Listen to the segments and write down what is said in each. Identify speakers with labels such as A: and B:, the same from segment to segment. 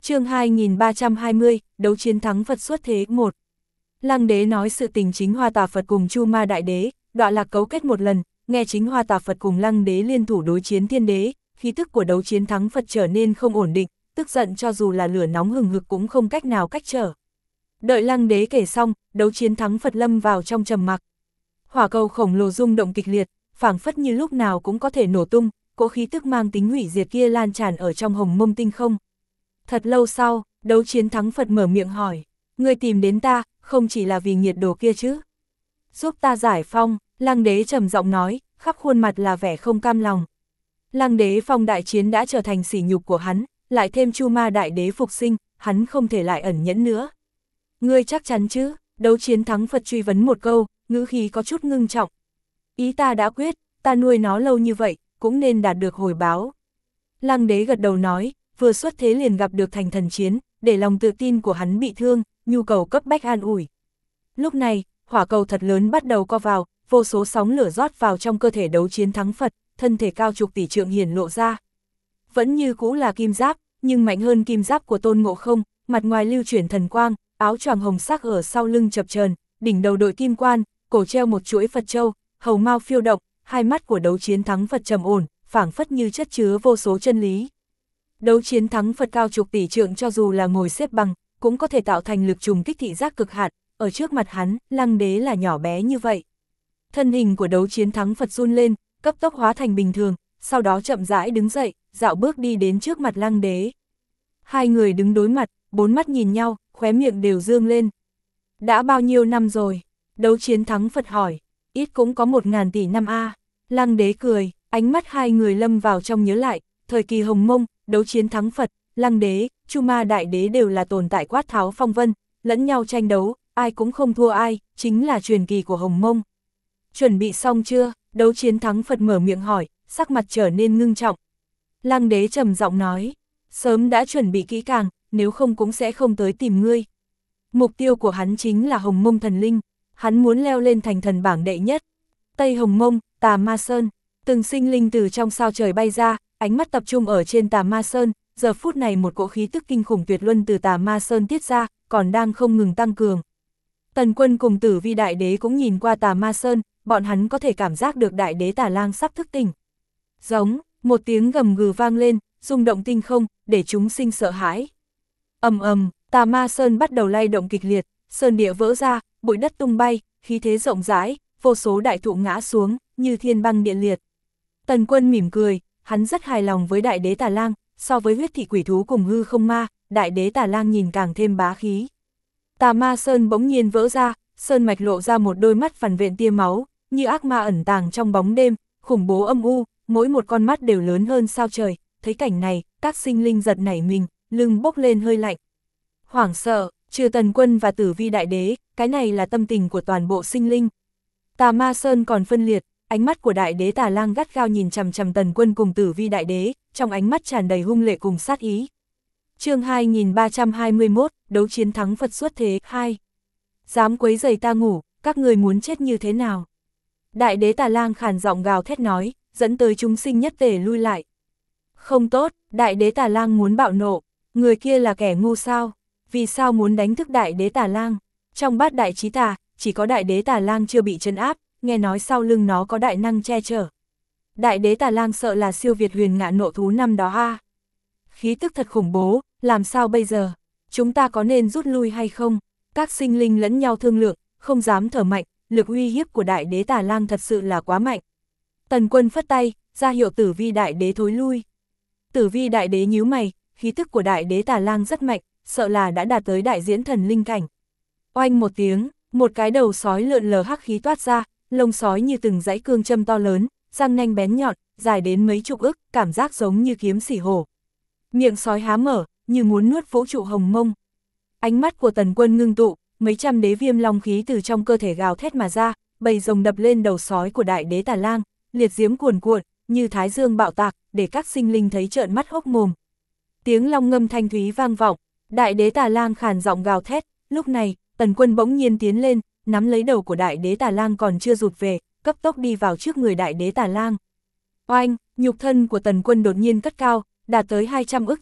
A: Chương 2320, đấu chiến thắng Phật xuất thế 1. Lăng đế nói sự tình Chính Hoa Tà Phật cùng Chu Ma Đại Đế, Đọa Lạc cấu kết một lần, nghe Chính Hoa Tà Phật cùng Lăng đế liên thủ đối chiến Thiên Đế, khí tức của đấu chiến thắng Phật trở nên không ổn định, tức giận cho dù là lửa nóng hừng hực cũng không cách nào cách trở. Đợi Lăng đế kể xong, đấu chiến thắng Phật lâm vào trong trầm mặc. Hỏa cầu khổng lồ rung động kịch liệt, phảng phất như lúc nào cũng có thể nổ tung, cỗ khí tức mang tính hủy diệt kia lan tràn ở trong hồng mông tinh không. Thật lâu sau, đấu chiến thắng Phật mở miệng hỏi, ngươi tìm đến ta, không chỉ là vì nhiệt đồ kia chứ? Giúp ta giải phong, Lăng đế trầm giọng nói, khắp khuôn mặt là vẻ không cam lòng. Lăng đế phong đại chiến đã trở thành sỉ nhục của hắn, lại thêm Chu Ma Đại Đế phục sinh, hắn không thể lại ẩn nhẫn nữa. Ngươi chắc chắn chứ? Đấu chiến thắng Phật truy vấn một câu, ngữ khí có chút ngưng trọng. Ý ta đã quyết, ta nuôi nó lâu như vậy, cũng nên đạt được hồi báo. Lăng đế gật đầu nói, vừa xuất thế liền gặp được thành thần chiến, để lòng tự tin của hắn bị thương, nhu cầu cấp bách an ủi. Lúc này, hỏa cầu thật lớn bắt đầu co vào, vô số sóng lửa rót vào trong cơ thể đấu chiến thắng Phật, thân thể cao chục tỷ trượng hiển lộ ra. Vẫn như cũ là kim giáp, nhưng mạnh hơn kim giáp của Tôn Ngộ Không, mặt ngoài lưu chuyển thần quang, áo choàng hồng sắc ở sau lưng chập chờn, đỉnh đầu đội kim quan, cổ treo một chuỗi Phật châu, hầu mao phiêu động, hai mắt của đấu chiến thắng Phật trầm ổn, phảng phất như chất chứa vô số chân lý. Đấu chiến thắng Phật cao chục tỷ trượng cho dù là ngồi xếp bằng, cũng có thể tạo thành lực trùng kích thị giác cực hạn, ở trước mặt hắn, Lăng đế là nhỏ bé như vậy. Thân hình của đấu chiến thắng Phật run lên, cấp tốc hóa thành bình thường, sau đó chậm rãi đứng dậy, dạo bước đi đến trước mặt Lăng đế. Hai người đứng đối mặt, bốn mắt nhìn nhau, khóe miệng đều dương lên. Đã bao nhiêu năm rồi? Đấu chiến thắng Phật hỏi. Ít cũng có 1000 tỷ năm a. Lăng đế cười, ánh mắt hai người lâm vào trong nhớ lại, thời kỳ hồng mông, đấu chiến thắng Phật, Lăng đế, Chu Ma Đại Đế đều là tồn tại quát tháo phong vân, lẫn nhau tranh đấu, ai cũng không thua ai, chính là truyền kỳ của hồng mông. Chuẩn bị xong chưa? Đấu chiến thắng Phật mở miệng hỏi, sắc mặt trở nên ngưng trọng. Lăng đế trầm giọng nói, sớm đã chuẩn bị kỹ càng, nếu không cũng sẽ không tới tìm ngươi. Mục tiêu của hắn chính là hồng mông thần linh, hắn muốn leo lên thành thần bảng đệ nhất. Tây Hồng Mông, Tà Ma Sơn, từng sinh linh từ trong sao trời bay ra, ánh mắt tập trung ở trên Tà Ma Sơn, giờ phút này một cỗ khí tức kinh khủng tuyệt luân từ Tà Ma Sơn tiết ra, còn đang không ngừng tăng cường. Tần Quân cùng Tử Vi Đại Đế cũng nhìn qua Tà Ma Sơn, bọn hắn có thể cảm giác được Đại Đế Tà Lang sắp thức tỉnh. Giống, một tiếng gầm gừ vang lên, rung động tinh không, để chúng sinh sợ hãi. Ầm ầm, Tà Ma Sơn bắt đầu lay động kịch liệt, sơn địa vỡ ra, bụi đất tung bay, khí thế rộng rãi, vô số đại thụ ngã xuống, như thiên băng địa liệt. Tần Quân mỉm cười, hắn rất hài lòng với Đại Đế Tà Lang, so với huyết thị quỷ thú cùng hư không ma, Đại Đế Tà Lang nhìn càng thêm bá khí. Tà Ma Sơn bỗng nhiên vỡ ra, sơn mạch lộ ra một đôi mắt vằn vện tia máu, như ác ma ẩn tàng trong bóng đêm, khủng bố âm u, mỗi một con mắt đều lớn hơn sao trời. Thấy cảnh này, các sinh linh giật nảy mình, lưng bốc lên hơi lạnh. Hoảng sợ, trừ Tần Quân và Tử Vi Đại Đế, cái này là tâm tình của toàn bộ sinh linh. Tà Ma Sơn còn phân liệt, ánh mắt của Đại Đế Tà Lang gắt gao nhìn chằm chằm Tần Quân cùng Tử Vi Đại Đế, trong ánh mắt tràn đầy hung lệ cùng sát ý. Chương 2321, đấu chiến thắng Phật xuất thế 2. Dám quấy rầy ta ngủ, các người muốn chết như thế nào? Đại Đế Tà Lang khàn giọng gào thét nói, dẫn tới chúng sinh nhất tề lui lại. Không tốt, Đại Đế Tà Lang muốn bạo nộ, người kia là kẻ ngu sao? Vì sao muốn đánh thức Đại Đế Tà Lang? Trong bát đại chí tà, chỉ có Đại Đế Tà Lang chưa bị trấn áp, nghe nói sau lưng nó có đại năng che chở. Đại Đế Tà Lang sợ là siêu việt huyền ngạn nộ thú năm đó a. Khí tức thật khủng bố, làm sao bây giờ? Chúng ta có nên rút lui hay không? Các sinh linh lẫn nhau thương lượng, không dám thở mạnh, lực uy hiếp của Đại Đế Tà Lang thật sự là quá mạnh. Tần Quân phất tay, ra hiệu Tử Vi Đại Đế thối lui. Tử Vi Đại Đế nhíu mày, khí tức của Đại Đế Tà Lang rất mạnh, sợ là đã đạt tới đại diễn thần linh cảnh. Oanh một tiếng, một cái đầu sói lượn lờ hắc khí toát ra, lông sói như từng dãy cương châm to lớn, răng nanh bén nhọn, dài đến mấy chục ức, cảm giác giống như kiếm xỉ hổ. Miệng sói há mở, như muốn nuốt vũ trụ hồng mông. Ánh mắt của Tần Quân ngưng tụ, mấy trăm đế viêm long khí từ trong cơ thể gào thét mà ra, bầy rồng đập lên đầu sói của Đại Đế Tà Lang, liệt diễm cuồn cuộn, như thái dương bạo tạc, để các sinh linh thấy trợn mắt hốc mồm. Tiếng long ngâm thanh thúy vang vọng, Đại Đế Tà Lang khàn giọng gào thét, lúc này, Tần Quân bỗng nhiên tiến lên, nắm lấy đầu của Đại Đế Tà Lang còn chưa rụt về, cấp tốc đi vào trước người Đại Đế Tà Lang. Oanh, nhục thân của Tần Quân đột nhiên cất cao, đạt tới 200 ức trượng,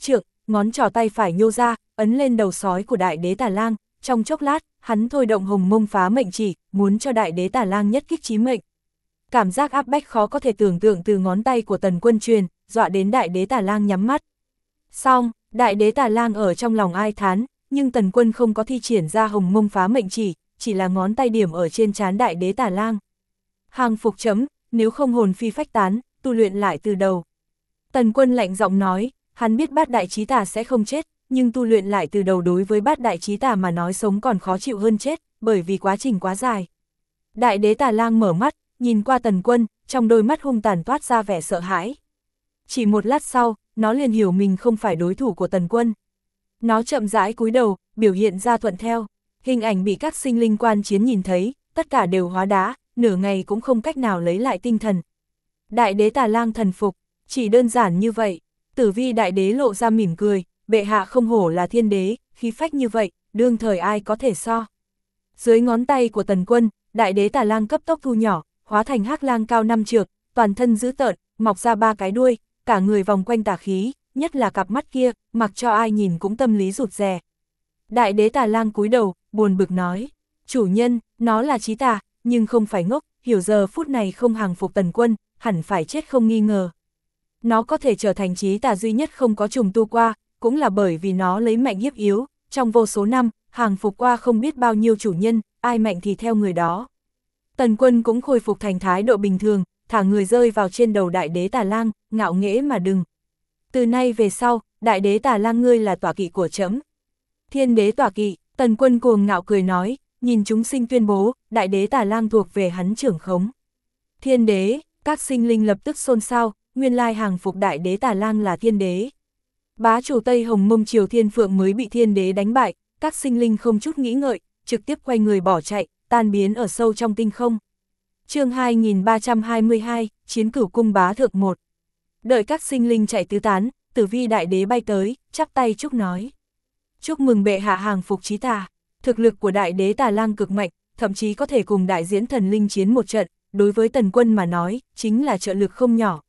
A: ngón trỏ tay phải nhô ra, ấn lên đầu sói của đại đế Tà Lang, trong chốc lát, hắn thôi động hồng mông phá mệnh chỉ, muốn cho đại đế Tà Lang nhất kích chí mệnh. Cảm giác áp bách khó có thể tưởng tượng từ ngón tay của Tần Quân truyền, dọa đến đại đế Tà Lang nhắm mắt. Xong, đại đế Tà Lang ở trong lòng ai thán, nhưng Tần Quân không có thi triển ra hồng mông phá mệnh chỉ là ngón tay điểm ở trên trán đại đế Tà Lang. Hàng phục chấm, nếu không hồn phi phách tán, tu luyện lại từ đầu. Tần Quân lạnh giọng nói, hắn biết bát đại chí tà sẽ không chết, nhưng tu luyện lại từ đầu đối với bát đại chí tà mà nói sống còn khó chịu hơn chết, bởi vì quá trình quá dài. Đại đế Tà Lang mở mắt, nhìn qua Tần Quân, trong đôi mắt hung tàn toát ra vẻ sợ hãi. Chỉ một lát sau, nó liền hiểu mình không phải đối thủ của Tần Quân. Nó chậm rãi cúi đầu, biểu hiện ra thuận theo. Hình ảnh bị các sinh linh quan chiến nhìn thấy, tất cả đều hóa đá, nửa ngày cũng không cách nào lấy lại tinh thần. Đại đế Tà Lang thần phục, chỉ đơn giản như vậy. Tử Vi đại đế lộ ra mỉm cười, bệ hạ không hổ là thiên đế, khí phách như vậy, đương thời ai có thể so. Dưới ngón tay của Tần Quân, đại đế Tà Lang cấp tốc thu nhỏ, hóa thành hắc lang cao 5 trượng, toàn thân dữ tợn, mọc ra 3 cái đuôi, cả người vòng quanh tà khí, nhất là cặp mắt kia, mặc cho ai nhìn cũng tâm lý rụt rè. Đại đế Tà Lang cúi đầu, buồn bực nói, chủ nhân, nó là chí tà, nhưng không phải ngốc, hiểu giờ phút này không hàng phục Tần Quân, hẳn phải chết không nghi ngờ. Nó có thể trở thành chí tà duy nhất không có trùng tu qua, cũng là bởi vì nó lấy mạnh hiếp yếu, trong vô số năm, hàng phục qua không biết bao nhiêu chủ nhân, ai mạnh thì theo người đó. Tần Quân cũng khôi phục thành thái độ bình thường, thả người rơi vào trên đầu đại đế Tà Lang, ngạo nghễ mà đừng. Từ nay về sau, đại đế Tà Lang ngươi là tọa kỵ của trẫm. Thiên đế tọa kỵ, Tần Quân cuồng ngạo cười nói, nhìn chúng sinh tuyên bố, đại đế Tà Lang thuộc về hắn trưởng khống. Thiên đế, các sinh linh lập tức xôn xao, nguyên lai hàng phục đại đế Tà Lang là thiên đế. Bá chủ Tây Hồng Mông Triều Thiên Phượng mới bị thiên đế đánh bại, các sinh linh không chút nghĩ ngợi, trực tiếp quay người bỏ chạy, tan biến ở sâu trong tinh không. Chương 2322, Chiến Cửu Cung Bá Thượng 1. Đợi các sinh linh chạy tứ tán, Tử Vi đại đế bay tới, chắp tay chúc nói. Chúc mừng bệ hạ hàng phục chí tà, thực lực của đại đế Tà Lang cực mạnh, thậm chí có thể cùng đại diễn thần linh chiến một trận, đối với Tần Quân mà nói, chính là trợ lực không nhỏ.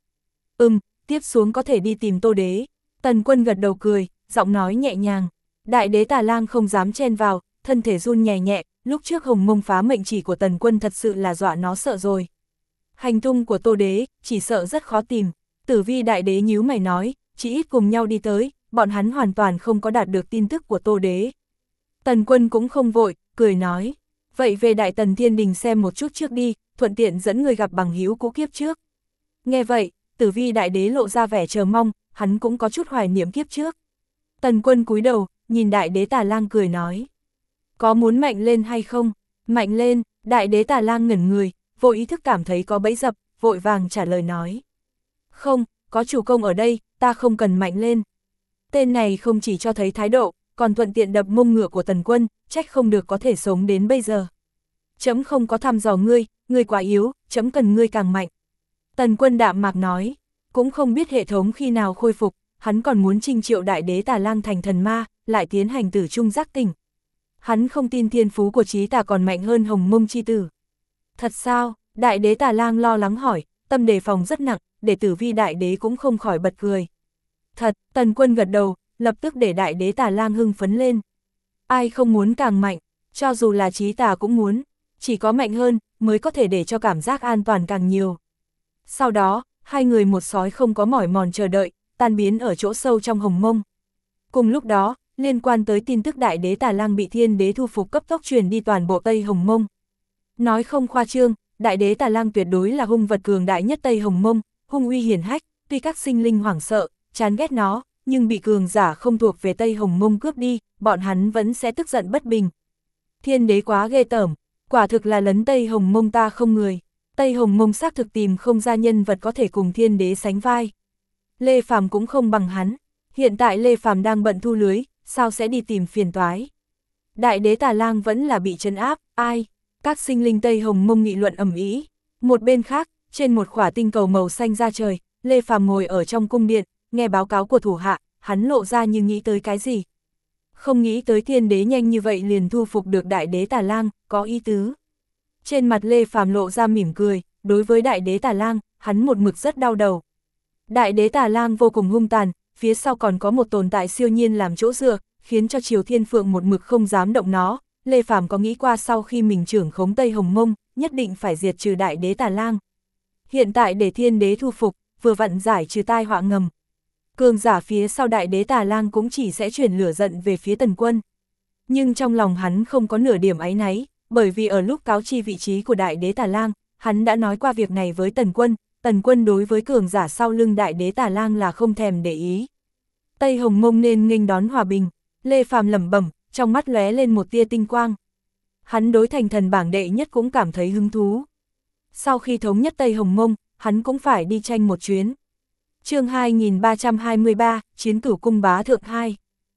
A: Tiếp xuống có thể đi tìm Tô đế. Tần Quân gật đầu cười, giọng nói nhẹ nhàng. Đại đế Tà Lang không dám chen vào, thân thể run nhẹ nhẹ, lúc trước hồng mông phá mệnh chỉ của Tần Quân thật sự là dọa nó sợ rồi. Hành tung của Tô đế, chỉ sợ rất khó tìm. Tử Vi đại đế nhíu mày nói, chỉ ít cùng nhau đi tới, bọn hắn hoàn toàn không có đạt được tin tức của Tô đế. Tần Quân cũng không vội, cười nói, vậy về Đại Tần Thiên Đình xem một chút trước đi, thuận tiện dẫn người gặp bằng hữu cũ kiếp trước. Nghe vậy, Tử Vi đại đế lộ ra vẻ chờ mong, hắn cũng có chút hoài niệm kiếp trước. Tần Quân cúi đầu, nhìn đại đế Tà Lang cười nói, có muốn mạnh lên hay không? Mạnh lên. Đại đế Tà Lang ngẩn người, vô ý thức cảm thấy có bẫy dập, vội vàng trả lời nói. Không, có chủ công ở đây, ta không cần mạnh lên. Tên này không chỉ cho thấy thái độ, còn thuận tiện đập mông ngựa của Tần Quân, trách không được có thể sống đến bây giờ. Chấm không có thăm dò ngươi quá yếu, chấm cần ngươi càng mạnh. Tần Quân đạm mạc nói, cũng không biết hệ thống khi nào khôi phục, hắn còn muốn trinh triệu đại đế Tà Lang thành thần ma, lại tiến hành tử trung giác tỉnh. Hắn không tin thiên phú của chí tà còn mạnh hơn hồng mông chi tử. Thật sao? Đại đế Tà Lang lo lắng hỏi, tâm đề phòng rất nặng, để Tử Vi đại đế cũng không khỏi bật cười. Thật, Tần Quân gật đầu, lập tức để đại đế Tà Lang hưng phấn lên. Ai không muốn càng mạnh, cho dù là chí tà cũng muốn, chỉ có mạnh hơn, mới có thể để cho cảm giác an toàn càng nhiều. Sau đó, hai người một sói không có mỏi mòn chờ đợi, tan biến ở chỗ sâu trong hồng mông. Cùng lúc đó, liên quan tới tin tức đại đế Tà Lang bị thiên đế thu phục cấp tốc truyền đi toàn bộ Tây Hồng Mông. Nói không khoa trương, đại đế Tà Lang tuyệt đối là hung vật cường đại nhất Tây Hồng Mông, hung uy hiển hách, tuy các sinh linh hoảng sợ, chán ghét nó, nhưng bị cường giả không thuộc về Tây Hồng Mông cướp đi, bọn hắn vẫn sẽ tức giận bất bình. Thiên đế quá ghê tởm, quả thực là lấn Tây Hồng Mông ta không người. Tây Hồng Mông xác thực tìm không ra nhân vật có thể cùng thiên đế sánh vai. Lê Phàm cũng không bằng hắn, hiện tại Lê Phàm đang bận thu lưới, sao sẽ đi tìm phiền toái. Đại đế Tà Lang vẫn là bị trấn áp, ai? Các sinh linh Tây Hồng Mông nghị luận ầm ĩ. Một bên khác, trên một khỏa tinh cầu màu xanh ra trời, Lê Phàm ngồi ở trong cung điện, nghe báo cáo của thủ hạ, hắn lộ ra như nghĩ tới cái gì. Không nghĩ tới thiên đế nhanh như vậy liền thu phục được đại đế Tà Lang, có ý tứ. Trên mặt Lê Phàm lộ ra mỉm cười, đối với đại đế Tà Lang, hắn một mực rất đau đầu. Đại đế Tà Lang vô cùng hung tàn, phía sau còn có một tồn tại siêu nhiên làm chỗ dựa, khiến cho Triều Thiên Phượng một mực không dám động nó. Lê Phàm có nghĩ qua sau khi mình trưởng khống Tây Hồng Mông, nhất định phải diệt trừ Đại Đế Tà Lang. Hiện tại để Thiên Đế thu phục, vừa vặn giải trừ tai họa ngầm. Cường giả phía sau Đại Đế Tà Lang cũng chỉ sẽ chuyển lửa giận về phía Tần Quân. Nhưng trong lòng hắn không có nửa điểm áy náy, bởi vì ở lúc cáo chi vị trí của Đại Đế Tà Lang, hắn đã nói qua việc này với Tần Quân đối với cường giả sau lưng Đại Đế Tà Lang là không thèm để ý. Tây Hồng Mông nên nghênh đón hòa bình, Lê Phàm lẩm bẩm, trong mắt lóe lên một tia tinh quang. Hắn đối thành thần bảng đệ nhất cũng cảm thấy hứng thú. Sau khi thống nhất Tây Hồng Mông, hắn cũng phải đi tranh một chuyến. Chương 2323, Chiến Cửu Cung Bá Thượng 2.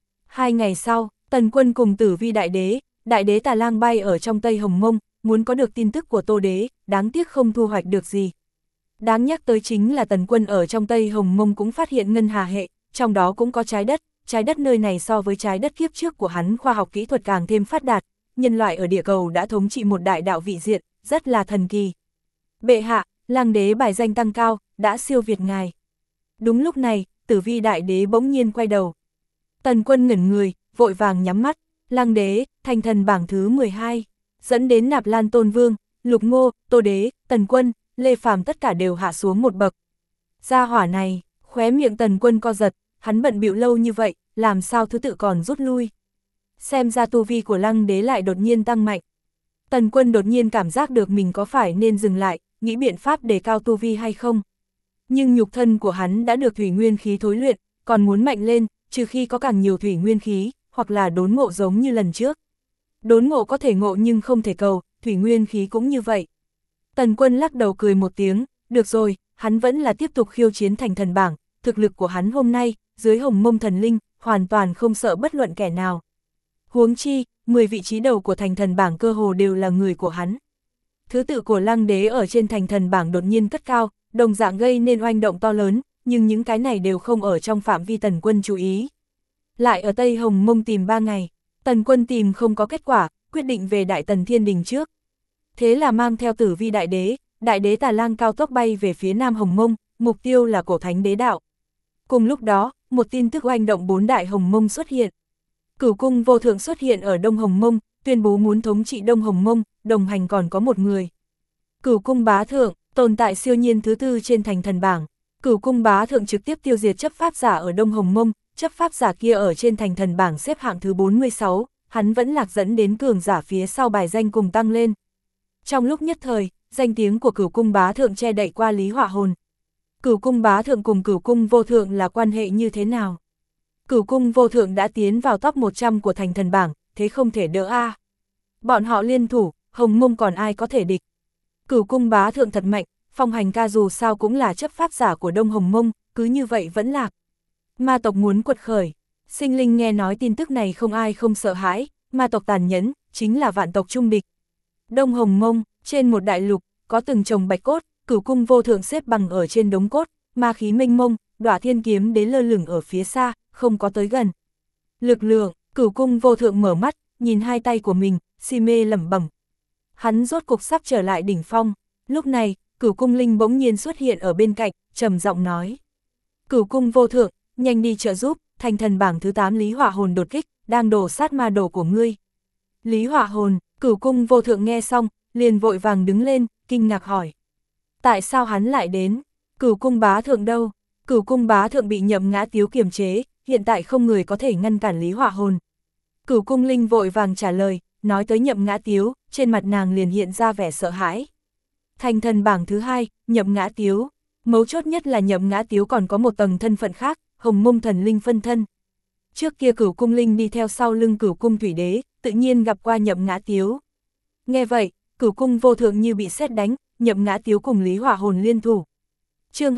A: 2 ngày sau, Tần Quân cùng Tử Vi Đại Đế Tà Lang bay ở trong Tây Hồng Mông, muốn có được tin tức của Tô Đế, đáng tiếc không thu hoạch được gì. Đáng nhắc tới chính là Tần Quân ở trong Tây Hồng Mông cũng phát hiện ngân hà hệ, trong đó cũng có trái đất nơi này so với trái đất kiếp trước của hắn khoa học kỹ thuật càng thêm phát đạt, nhân loại ở địa cầu đã thống trị một đại đạo vị diện, rất là thần kỳ. Bệ hạ, Lang Đế bài danh tăng cao, đã siêu việt ngài. Đúng lúc này, Tử Vi Đại Đế bỗng nhiên quay đầu. Tần Quân ngẩn người, vội vàng nhắm mắt, Lang Đế, thành thần bảng thứ 12, dẫn đến Nạp Lan Tôn Vương, Lục Ngô, Tô Đế, Tần Quân, Lê Phàm tất cả đều hạ xuống một bậc. Gia hỏa này, khóe miệng Tần Quân co giật, hắn bận bịu lâu như vậy, làm sao thứ tự còn rút lui. Xem ra tu vi của Lang Đế lại đột nhiên tăng mạnh. Tần Quân đột nhiên cảm giác được mình có phải nên dừng lại, nghĩ biện pháp đề cao tu vi hay không. Nhưng nhục thân của hắn đã được thủy nguyên khí thối luyện, còn muốn mạnh lên, trừ khi có càng nhiều thủy nguyên khí, hoặc là đốn ngộ giống như lần trước. Đốn ngộ có thể ngộ nhưng không thể cầu, thủy nguyên khí cũng như vậy. Tần Quân lắc đầu cười một tiếng, được rồi, hắn vẫn là tiếp tục khiêu chiến thành thần bảng, thực lực của hắn hôm nay, dưới Hồng Mông thần linh, hoàn toàn không sợ bất luận kẻ nào. Huống chi, 10 vị trí đầu của thành thần bảng cơ hồ đều là người của hắn. Thứ tự của Lang Đế ở trên thành thần bảng đột nhiên cất cao, đồng dạng gây nên oanh động to lớn, nhưng những cái này đều không ở trong phạm vi Tần Quân chú ý. Lại ở Tây Hồng Mông tìm 3 ngày, Tần Quân tìm không có kết quả, quyết định về Đại Tần Thiên Đình trước. Thế là mang theo Tử Vi Đại Đế Tà Lang cao tốc bay về phía Nam Hồng Mông, mục tiêu là Cổ Thánh Đế Đạo. Cùng lúc đó, một tin tức oanh động 4 Đại Hồng Mông xuất hiện. Cửu Cung Vô Thượng xuất hiện ở Đông Hồng Mông, tuyên bố muốn thống trị Đông Hồng Mông, đồng hành còn có một người. Cửu Cung Bá Thượng, tồn tại siêu nhiên thứ tư trên thành thần bảng. Cửu Cung Bá Thượng trực tiếp tiêu diệt chấp pháp giả ở Đông Hồng Mông, chấp pháp giả kia ở trên thành thần bảng xếp hạng thứ 46, hắn vẫn lạc dẫn đến cường giả phía sau bài danh cùng tăng lên. Trong lúc nhất thời, danh tiếng của Cửu Cung Bá Thượng che đậy qua Lý Họa Hồn. Cửu Cung Bá Thượng cùng Cửu Cung Vô Thượng là quan hệ như thế nào? Cửu Cung Vô Thượng đã tiến vào top 100 của thành thần bảng, thế không thể đỡ a. Bọn họ liên thủ, Hồng Mông còn ai có thể địch. Cửu Cung Bá Thượng thật mạnh, Phong Hành Ca dù sao cũng là chấp pháp giả của Đông Hồng Mông, cứ như vậy vẫn lạc. Ma tộc muốn quật khởi, sinh linh nghe nói tin tức này không ai không sợ hãi, ma tộc tàn nhẫn, chính là vạn tộc trung địch. Đông Hồng Mông, trên một đại lục, có từng chồng bạch cốt, Cửu Cung Vô Thượng xếp bằng ở trên đống cốt, ma khí mênh mông, Đọa Thiên Kiếm Đế lơ lửng ở phía xa, không có tới gần. Lực lượng, Cửu Cung Vô Thượng mở mắt, nhìn hai tay của mình, si mê lẩm bẩm. Hắn rốt cục sắp trở lại đỉnh phong, lúc này, Cửu Cung Linh bỗng nhiên xuất hiện ở bên cạnh, trầm giọng nói. Cửu Cung Vô Thượng, nhanh đi trợ giúp, thành thần bảng thứ 8 Lý Họa Hồn đột kích, đang đổ sát ma đồ của ngươi. Lý Họa Hồn, Cửu Cung Vô Thượng nghe xong, liền vội vàng đứng lên, kinh ngạc hỏi. Tại sao hắn lại đến? Cửu Cung Bá Thượng đâu? Cửu Cung Bá Thượng bị Nhậm Ngã Tiếu kiềm chế, hiện tại không người có thể ngăn cản Lý Họa Hồn. Cửu Cung Linh vội vàng trả lời, nói tới Nhậm Ngã Tiếu, trên mặt nàng liền hiện ra vẻ sợ hãi. Thành thần bảng thứ 2, Nhậm Ngã Tiếu. Mấu chốt nhất là Nhậm Ngã Tiếu còn có một tầng thân phận khác, Hồng Mông thần linh phân thân. Trước kia Cửu Cung Linh đi theo sau lưng Cửu Cung Thủy Đế, tự nhiên gặp qua Nhậm Ngã Tiếu. Nghe vậy, Cửu Cung Vô Thượng như bị sét đánh, Nhậm Ngã Tiếu cùng Lý Họa Hồn liên thủ. Chương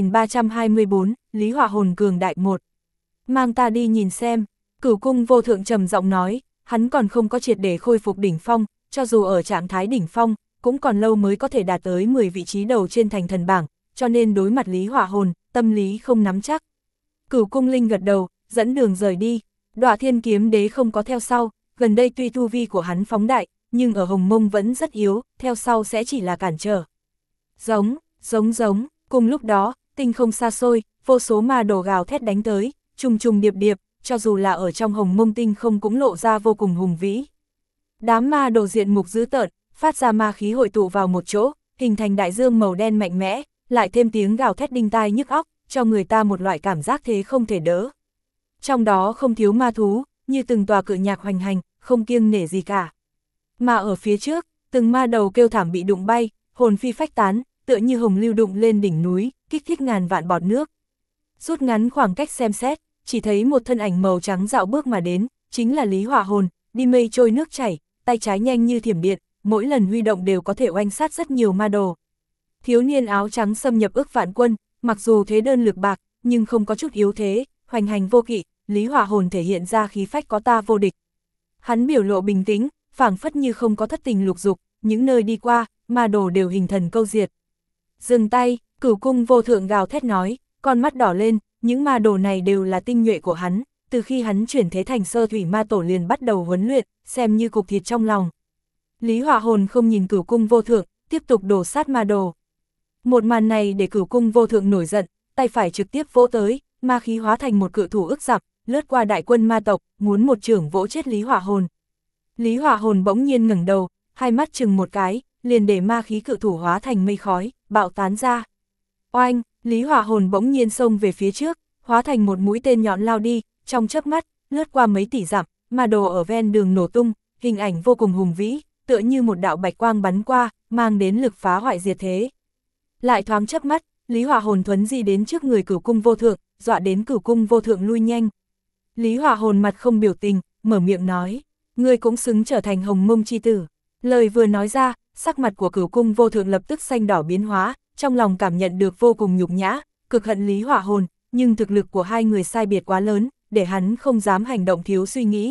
A: 2324, Lý Họa Hồn cường đại 1. Mang ta đi nhìn xem, Cửu Cung Vô Thượng trầm giọng nói, hắn còn không có triệt để khôi phục đỉnh phong, cho dù ở trạng thái đỉnh phong, cũng còn lâu mới có thể đạt tới 10 vị trí đầu trên thành thần bảng, cho nên đối mặt Lý Họa Hồn, tâm lý không nắm chắc. Cửu Cung Linh gật đầu, dẫn đường rời đi, Đọa Thiên Kiếm Đế không có theo sau, gần đây tuy tu vi của hắn phóng đại, nhưng ở Hồng Mông vẫn rất yếu, theo sau sẽ chỉ là cản trở. Giống, cùng lúc đó, tinh không xa xôi, vô số ma đồ gào thét đánh tới, trùng trùng điệp điệp, cho dù là ở trong hồng mông tinh không cũng lộ ra vô cùng hùng vĩ. Đám ma đồ diện mục dữ tợn, phát ra ma khí hội tụ vào một chỗ, hình thành đại dương màu đen mạnh mẽ, lại thêm tiếng gào thét đinh tai nhức óc, cho người ta một loại cảm giác thế không thể đỡ. Trong đó không thiếu ma thú, như từng tòa cự nhạc hoành hành, không kiêng nể gì cả. Mà ở phía trước, từng ma đầu kêu thảm bị đụng bay, hồn phi phách tán, tựa như hồng lưu đụng lên đỉnh núi, kích thích ngàn vạn bọt nước. Rút ngắn khoảng cách xem xét, chỉ thấy một thân ảnh màu trắng dạo bước mà đến, chính là Lý Hỏa Hồn, đi mây trôi nước chảy, tay trái nhanh như thiểm điện, mỗi lần huy động đều có thể oanh sát rất nhiều ma đồ. Thiếu niên áo trắng xâm nhập ức vạn quân, mặc dù thế đơn lực bạc, nhưng không có chút yếu thế, hoành hành vô kỵ, Lý Hỏa Hồn thể hiện ra khí phách có ta vô địch. Hắn biểu lộ bình tĩnh, phảng phất như không có thất tình lục dục, những nơi đi qua, ma đồ đều hình thần câu diệt. Dừng tay, Cửu Cung Vô Thượng gào thét nói, con mắt đỏ lên, những ma đồ này đều là tinh nhuệ của hắn, từ khi hắn chuyển thế thành sơ thủy ma tổ liền bắt đầu huấn luyện, xem như cục thịt trong lòng. Lý Hỏa Hồn không nhìn Cửu Cung Vô Thượng, tiếp tục đổ sát ma đồ. Một màn này để Cửu Cung Vô Thượng nổi giận, tay phải trực tiếp vỗ tới, ma khí hóa thành một cự thủ ức dặm, lướt qua đại quân ma tộc, muốn một chưởng vỗ chết Lý Hỏa Hồn. Lý Hỏa Hồn bỗng nhiên ngẩng đầu, hai mắt chừng một cái, liền để ma khí cự thủ hóa thành mây khói, bạo tán ra. Oanh, Lý Hỏa Hồn bỗng nhiên xông về phía trước, hóa thành một mũi tên nhọn lao đi, trong chớp mắt, lướt qua mấy tỷ dặm, ma đồ ở ven đường nổ tung, hình ảnh vô cùng hùng vĩ, tựa như một đạo bạch quang bắn qua, mang đến lực phá hoại diệt thế. Lại thoáng chớp mắt, Lý Hỏa Hồn thuấn di đến trước người Cửu Cung Vô Thượng, dọa đến Cửu Cung Vô Thượng lui nhanh. Lý Hỏa Hồn mặt không biểu tình, mở miệng nói, ngươi cũng xứng trở thành hồng mông chi tử. Lời vừa nói ra, sắc mặt của Cửu Cung Vô Thượng lập tức xanh đỏ biến hóa, trong lòng cảm nhận được vô cùng nhục nhã, cực hận Lý Hỏa Hồn, nhưng thực lực của hai người sai biệt quá lớn, để hắn không dám hành động thiếu suy nghĩ.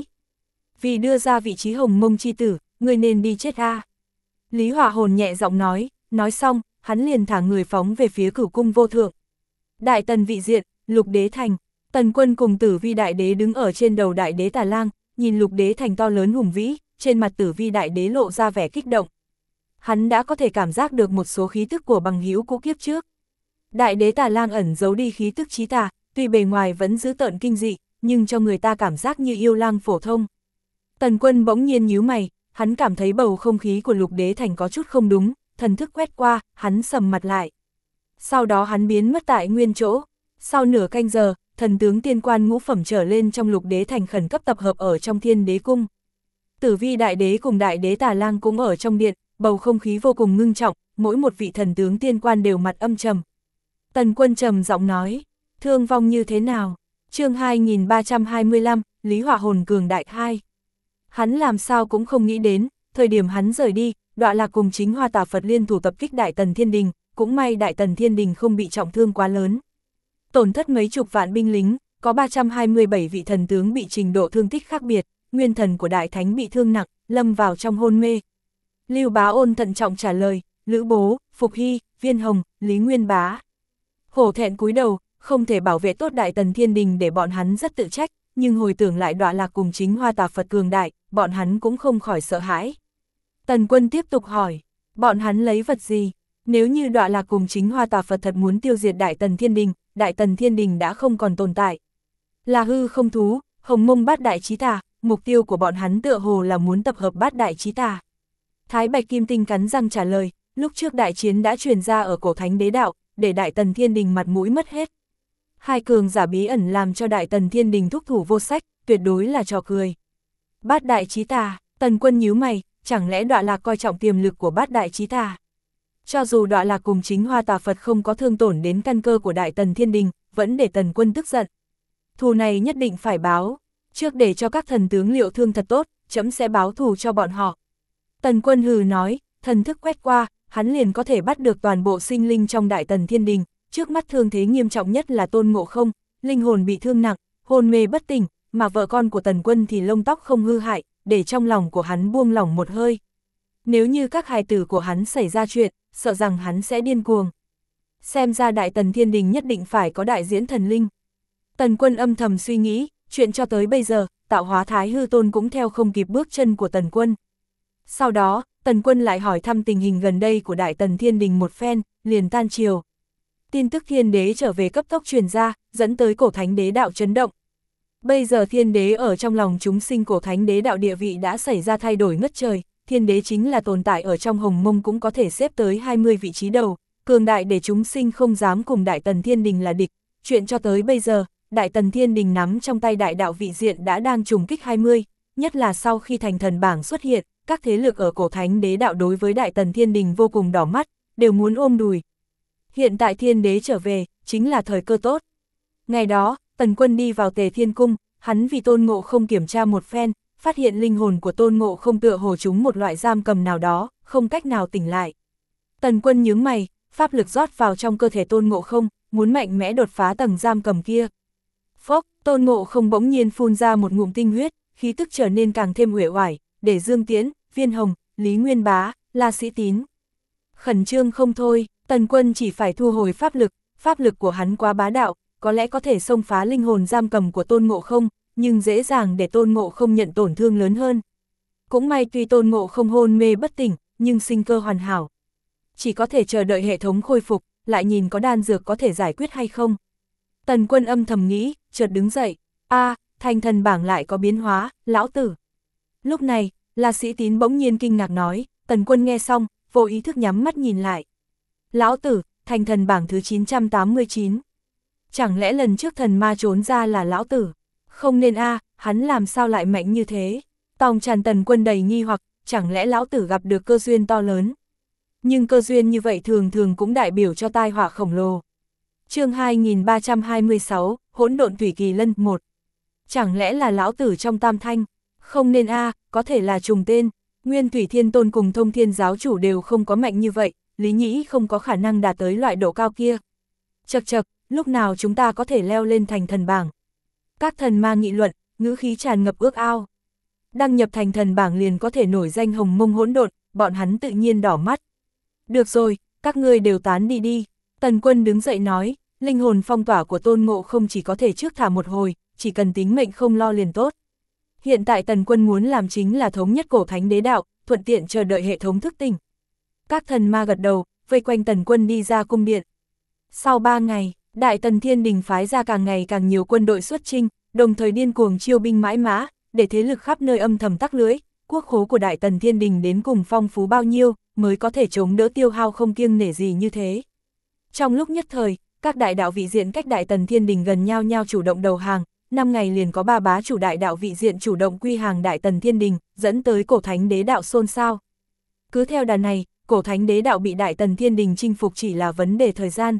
A: Vì đưa ra vị trí hồng mông chi tử, ngươi nên đi chết a. Lý Hỏa Hồn nhẹ giọng nói xong, hắn liền thả người phóng về phía Cửu Cung Vô Thượng. Đại Tần vị diện, Lục Đế Thành, Tần Quân cùng Tử Vi Đại Đế đứng ở trên đầu Đại Đế Tà Lang, nhìn Lục Đế Thành to lớn hùng vĩ, trên mặt Tử Vi Đại Đế lộ ra vẻ kích động. Hắn đã có thể cảm giác được một số khí tức của bằng hữu cũ kiếp trước. Đại Đế Tà Lang ẩn giấu đi khí tức chí tà, tuy bề ngoài vẫn giữ tợn kinh dị, nhưng cho người ta cảm giác như yêu lang phổ thông. Tần Quân bỗng nhiên nhíu mày, hắn cảm thấy bầu không khí của Lục Đế Thành có chút không đúng, thần thức quét qua, hắn sầm mặt lại. Sau đó hắn biến mất tại nguyên chỗ. Sau nửa canh giờ, thần tướng tiên quan ngũ phẩm trở lên trong Lục Đế Thành khẩn cấp tập hợp ở trong Thiên Đế Cung. Tử Vi Đại Đế cùng Đại Đế Tà Lang cũng ở trong điện, bầu không khí vô cùng ngưng trọng, mỗi một vị thần tướng tiên quan đều mặt âm trầm. Tần Quân trầm giọng nói, thương vong như thế nào? Chương 2325, Lý Hỏa Hồn cường đại 2. Hắn làm sao cũng không nghĩ đến, thời điểm hắn rời đi, Đọa Lạc cùng Chính Hoa Tà Phật liên thủ tập kích Đại Tần Thiên Đình, cũng may Đại Tần Thiên Đình không bị trọng thương quá lớn. Tổn thất mấy chục vạn binh lính, có 327 vị thần tướng bị trình độ thương tích khác biệt, nguyên thần của Đại Thánh bị thương nặng, lâm vào trong hôn mê. Lưu Bá Ôn thận trọng trả lời, Lữ Bố, Phục Hy, Viên Hồng, Lý Nguyên Bá. Hổ thẹn cúi đầu, không thể bảo vệ tốt Đại Tần Thiên Đình để bọn hắn rất tự trách, nhưng hồi tưởng lại Đọa Lạc cùng Chính Hoa Tà Phật cường đại, bọn hắn cũng không khỏi sợ hãi. Tần Quân tiếp tục hỏi, bọn hắn lấy vật gì? Nếu như Đọa Lạc cùng Chính Hoa Tà Phật thật muốn tiêu diệt Đại Tần Thiên Đình, Đại Tần Thiên Đình đã không còn tồn tại. Là hư không thú, hồng mông bát đại chí tà, mục tiêu của bọn hắn tựa hồ là muốn tập hợp bát đại chí tà. Thái Bạch Kim Tinh cắn răng trả lời, lúc trước đại chiến đã truyền ra ở cổ thánh đế đạo, để Đại Tần Thiên Đình mặt mũi mất hết. Hai cường giả bí ẩn làm cho Đại Tần Thiên Đình thúc thủ vô sách, tuyệt đối là trò cười. Bát đại chí tà, Tần Quân nhíu mày, chẳng lẽ Đọa Lạc coi trọng tiềm lực của bát đại chí tà? Cho dù Đọa Lạc cùng Chính Hoa Tà Phật không có thương tổn đến căn cơ của Đại Tần Thiên Đình, vẫn để Tần Quân tức giận. Thù này nhất định phải báo, trước để cho các thần tướng liệu thương thật tốt, trẫm sẽ báo thù cho bọn họ. Tần Quân hừ nói, thần thức quét qua, hắn liền có thể bắt được toàn bộ sinh linh trong Đại Tần Thiên Đình, trước mắt thương thế nghiêm trọng nhất là Tôn Ngộ Không, linh hồn bị thương nặng, hôn mê bất tỉnh, mà vợ con của Tần Quân thì lông tóc không hư hại, để trong lòng của hắn buông lỏng một hơi. Nếu như các hài tử của hắn xảy ra chuyện, sợ rằng hắn sẽ điên cuồng. Xem ra Đại Tần Thiên Đình nhất định phải có đại diễn thần linh. Tần Quân âm thầm suy nghĩ, chuyện cho tới bây giờ, tạo hóa Thái Hư Tôn cũng theo không kịp bước chân của Tần Quân. Sau đó, Tần Quân lại hỏi thăm tình hình gần đây của Đại Tần Thiên Đình một phen, liền tan chiều. Tin tức thiên đế trở về cấp tốc truyền ra, dẫn tới cổ thánh đế đạo chấn động. Bây giờ thiên đế ở trong lòng chúng sinh cổ thánh đế đạo địa vị đã xảy ra thay đổi ngất trời, thiên đế chính là tồn tại ở trong hồng mông cũng có thể xếp tới 20 vị trí đầu, cường đại để chúng sinh không dám cùng Đại Tần Thiên Đình là địch. Chuyện cho tới bây giờ, Đại Tần Thiên Đình nắm trong tay đại đạo vị diện đã đang trùng kích 20, nhất là sau khi thành thần bảng xuất hiện, các thế lực ở cổ thánh đế đạo đối với Đại Tần Thiên Đình vô cùng đỏ mắt, đều muốn ôm đùi. Hiện tại thiên đế trở về, chính là thời cơ tốt. Ngày đó, Tần Quân đi vào Tề Thiên Cung, hắn vì Tôn Ngộ Không kiểm tra một phen, phát hiện linh hồn của Tôn Ngộ Không tựa hồ trúng một loại giam cầm nào đó, không cách nào tỉnh lại. Tần Quân nhướng mày, pháp lực rót vào trong cơ thể Tôn Ngộ Không, muốn mạnh mẽ đột phá tầng giam cầm kia. Phốc, Tôn Ngộ Không bỗng nhiên phun ra một ngụm tinh huyết, khí tức trở nên càng thêm uể oải, để Dương Tiễn, Viên Hồng, Lý Nguyên Bá, La Sĩ Tín khẩn trương không thôi. Tần Quân chỉ phải thu hồi pháp lực của hắn quá bá đạo, có lẽ có thể xông phá linh hồn giam cầm của Tôn Ngộ Không, nhưng dễ dàng để Tôn Ngộ Không nhận tổn thương lớn hơn. Cũng may tuy Tôn Ngộ Không hôn mê bất tỉnh, nhưng sinh cơ hoàn hảo. Chỉ có thể chờ đợi hệ thống khôi phục, lại nhìn có đan dược có thể giải quyết hay không. Tần Quân âm thầm nghĩ, chợt đứng dậy, thành thần bảng lại có biến hóa, lão tử. Lúc này, La Sĩ Tín bỗng nhiên kinh ngạc nói, Tần Quân nghe xong, vô ý thức nhắm mắt nhìn lại. Lão tử, thành thần bảng thứ 989. Chẳng lẽ lần trước thần ma trốn ra là lão tử? Không nên hắn làm sao lại mạnh như thế? Tòng Tràn Tần Quân đầy nghi hoặc, chẳng lẽ lão tử gặp được cơ duyên to lớn? Nhưng cơ duyên như vậy thường thường cũng đại biểu cho tai họa khổng lồ. Chương 2326, Hỗn Độn Thủy Kỳ Lân 1. Chẳng lẽ là lão tử trong Tam Thanh? Không nên có thể là trùng tên. Nguyên Thủy Thiên Tôn cùng Thông Thiên giáo chủ đều không có mạnh như vậy, Lý Nhĩ không có khả năng đạt tới loại độ cao kia. Chậc chậc, lúc nào chúng ta có thể leo lên thành thần bảng? Các thần ma nghị luận, ngữ khí tràn ngập ước ao. Đăng nhập thành thần bảng liền có thể nổi danh hồng mông hỗn độn, bọn hắn tự nhiên đỏ mắt. Được rồi, các ngươi đều tán đi đi. Tần Quân đứng dậy nói, linh hồn phong tỏa của Tôn Ngộ Không chỉ có thể trước thả một hồi, chỉ cần tính mệnh không lo liền tốt. Hiện tại Tần Quân muốn làm chính là thống nhất cổ thánh đế đạo, thuận tiện chờ đợi hệ thống thức tỉnh. Các thần ma gật đầu, vây quanh Tần Quân đi ra cung điện. Sau 3 ngày, Đại Tần Thiên Đình phái ra càng ngày càng nhiều quân đội xuất chinh, đồng thời điên cuồng chiêu binh mãi mã, để thế lực khắp nơi âm thầm tắc lưới. Quốc khố của Đại Tần Thiên Đình đến cùng phong phú bao nhiêu, mới có thể chống đỡ tiêu hao không kiêng nể gì như thế. Trong lúc nhất thời, các đại đạo vị diện cách Đại Tần Thiên Đình gần nhau chủ động đầu hàng, 5 ngày liền có 3 bá chủ đại đạo vị diện chủ động quy hàng Đại Tần Thiên Đình, dẫn tới cổ thánh đế đạo xôn xao. Cứ theo đà này, cổ thánh đế đạo bị Đại Tần Thiên Đình chinh phục chỉ là vấn đề thời gian.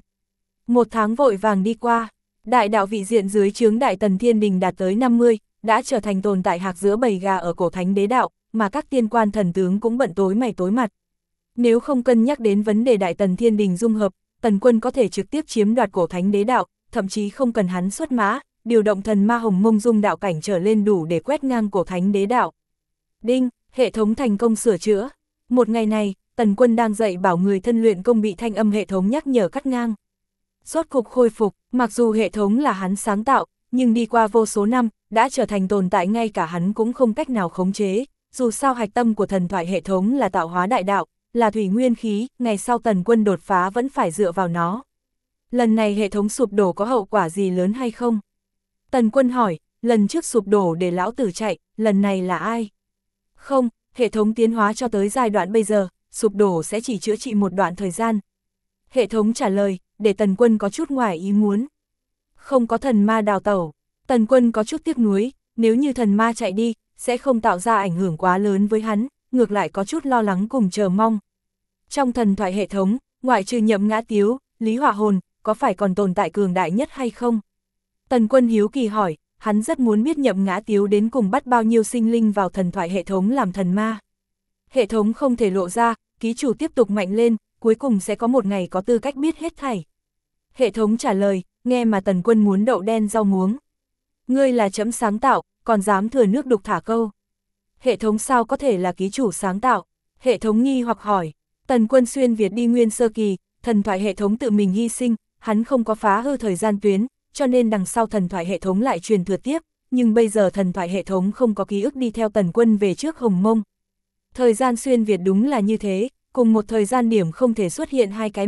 A: 1 tháng vội vàng đi qua, đại đạo vị diện dưới trướng Đại Tần Thiên Đình đạt tới 50, đã trở thành tồn tại hạc giữa bầy gà ở cổ thánh đế đạo, mà các tiên quan thần tướng cũng bận tối mày tối mặt. Nếu không cân nhắc đến vấn đề Đại Tần Thiên Đình dung hợp, Tần Quân có thể trực tiếp chiếm đoạt cổ thánh đế đạo, thậm chí không cần hắn xuất mã, điều động thần ma hồng mông dung đạo cảnh trở lên đủ để quét ngang cổ thánh đế đạo. Đinh, hệ thống thành công sửa chữa. Một ngày này, Tần Quân đang dạy bảo người thân luyện công bị thanh âm hệ thống nhắc nhở cắt ngang. Rốt cục khôi phục, mặc dù hệ thống là hắn sáng tạo, nhưng đi qua vô số năm, đã trở thành tồn tại ngay cả hắn cũng không cách nào khống chế. Dù sao hạch tâm của thần thoại hệ thống là tạo hóa đại đạo, là thủy nguyên khí, ngày sau Tần Quân đột phá vẫn phải dựa vào nó. Lần này hệ thống sụp đổ có hậu quả gì lớn hay không? Tần Quân hỏi, lần trước sụp đổ để lão tử chạy, lần này là ai? Không, hệ thống tiến hóa cho tới giai đoạn bây giờ, sụp đổ sẽ chỉ chữa trị một đoạn thời gian. Hệ thống trả lời, để Tần Quân có chút ngoài ý muốn. Không có thần ma đào tẩu. Tần Quân có chút tiếc nuối, nếu như thần ma chạy đi, sẽ không tạo ra ảnh hưởng quá lớn với hắn, ngược lại có chút lo lắng cùng chờ mong. Trong thần thoại hệ thống, ngoại trừ Nhậm Ngã Tiếu, Lý Hỏa Hồn, có phải còn tồn tại cường đại nhất hay không? Tần Quân hiếu kỳ hỏi, hắn rất muốn biết Nhậm Ngã Tiếu đến cùng bắt bao nhiêu sinh linh vào thần thoại hệ thống làm thần ma. Hệ thống không thể lộ ra, ký chủ tiếp tục mạnh lên, cuối cùng sẽ có một ngày có tư cách biết hết thảy. Hệ thống trả lời, nghe mà Tần Quân muốn đậu đen rau muống. Ngươi là chấm sáng tạo, còn dám thừa nước đục thả câu. Hệ thống sao có thể là ký chủ sáng tạo? Hệ thống nghi hoặc hỏi. Tần Quân xuyên Việt đi nguyên sơ kỳ, thần thoại hệ thống tự mình hy sinh, hắn không có phá hư thời gian tuyến, cho nên đằng sau thần thoại hệ thống lại truyền thừa tiếp, nhưng bây giờ thần thoại hệ thống không có ký ức đi theo Tần Quân về trước Hồng Mông. Thời gian xuyên Việt đúng là như thế, cùng một thời gian điểm không thể xuất hiện hai cái mình,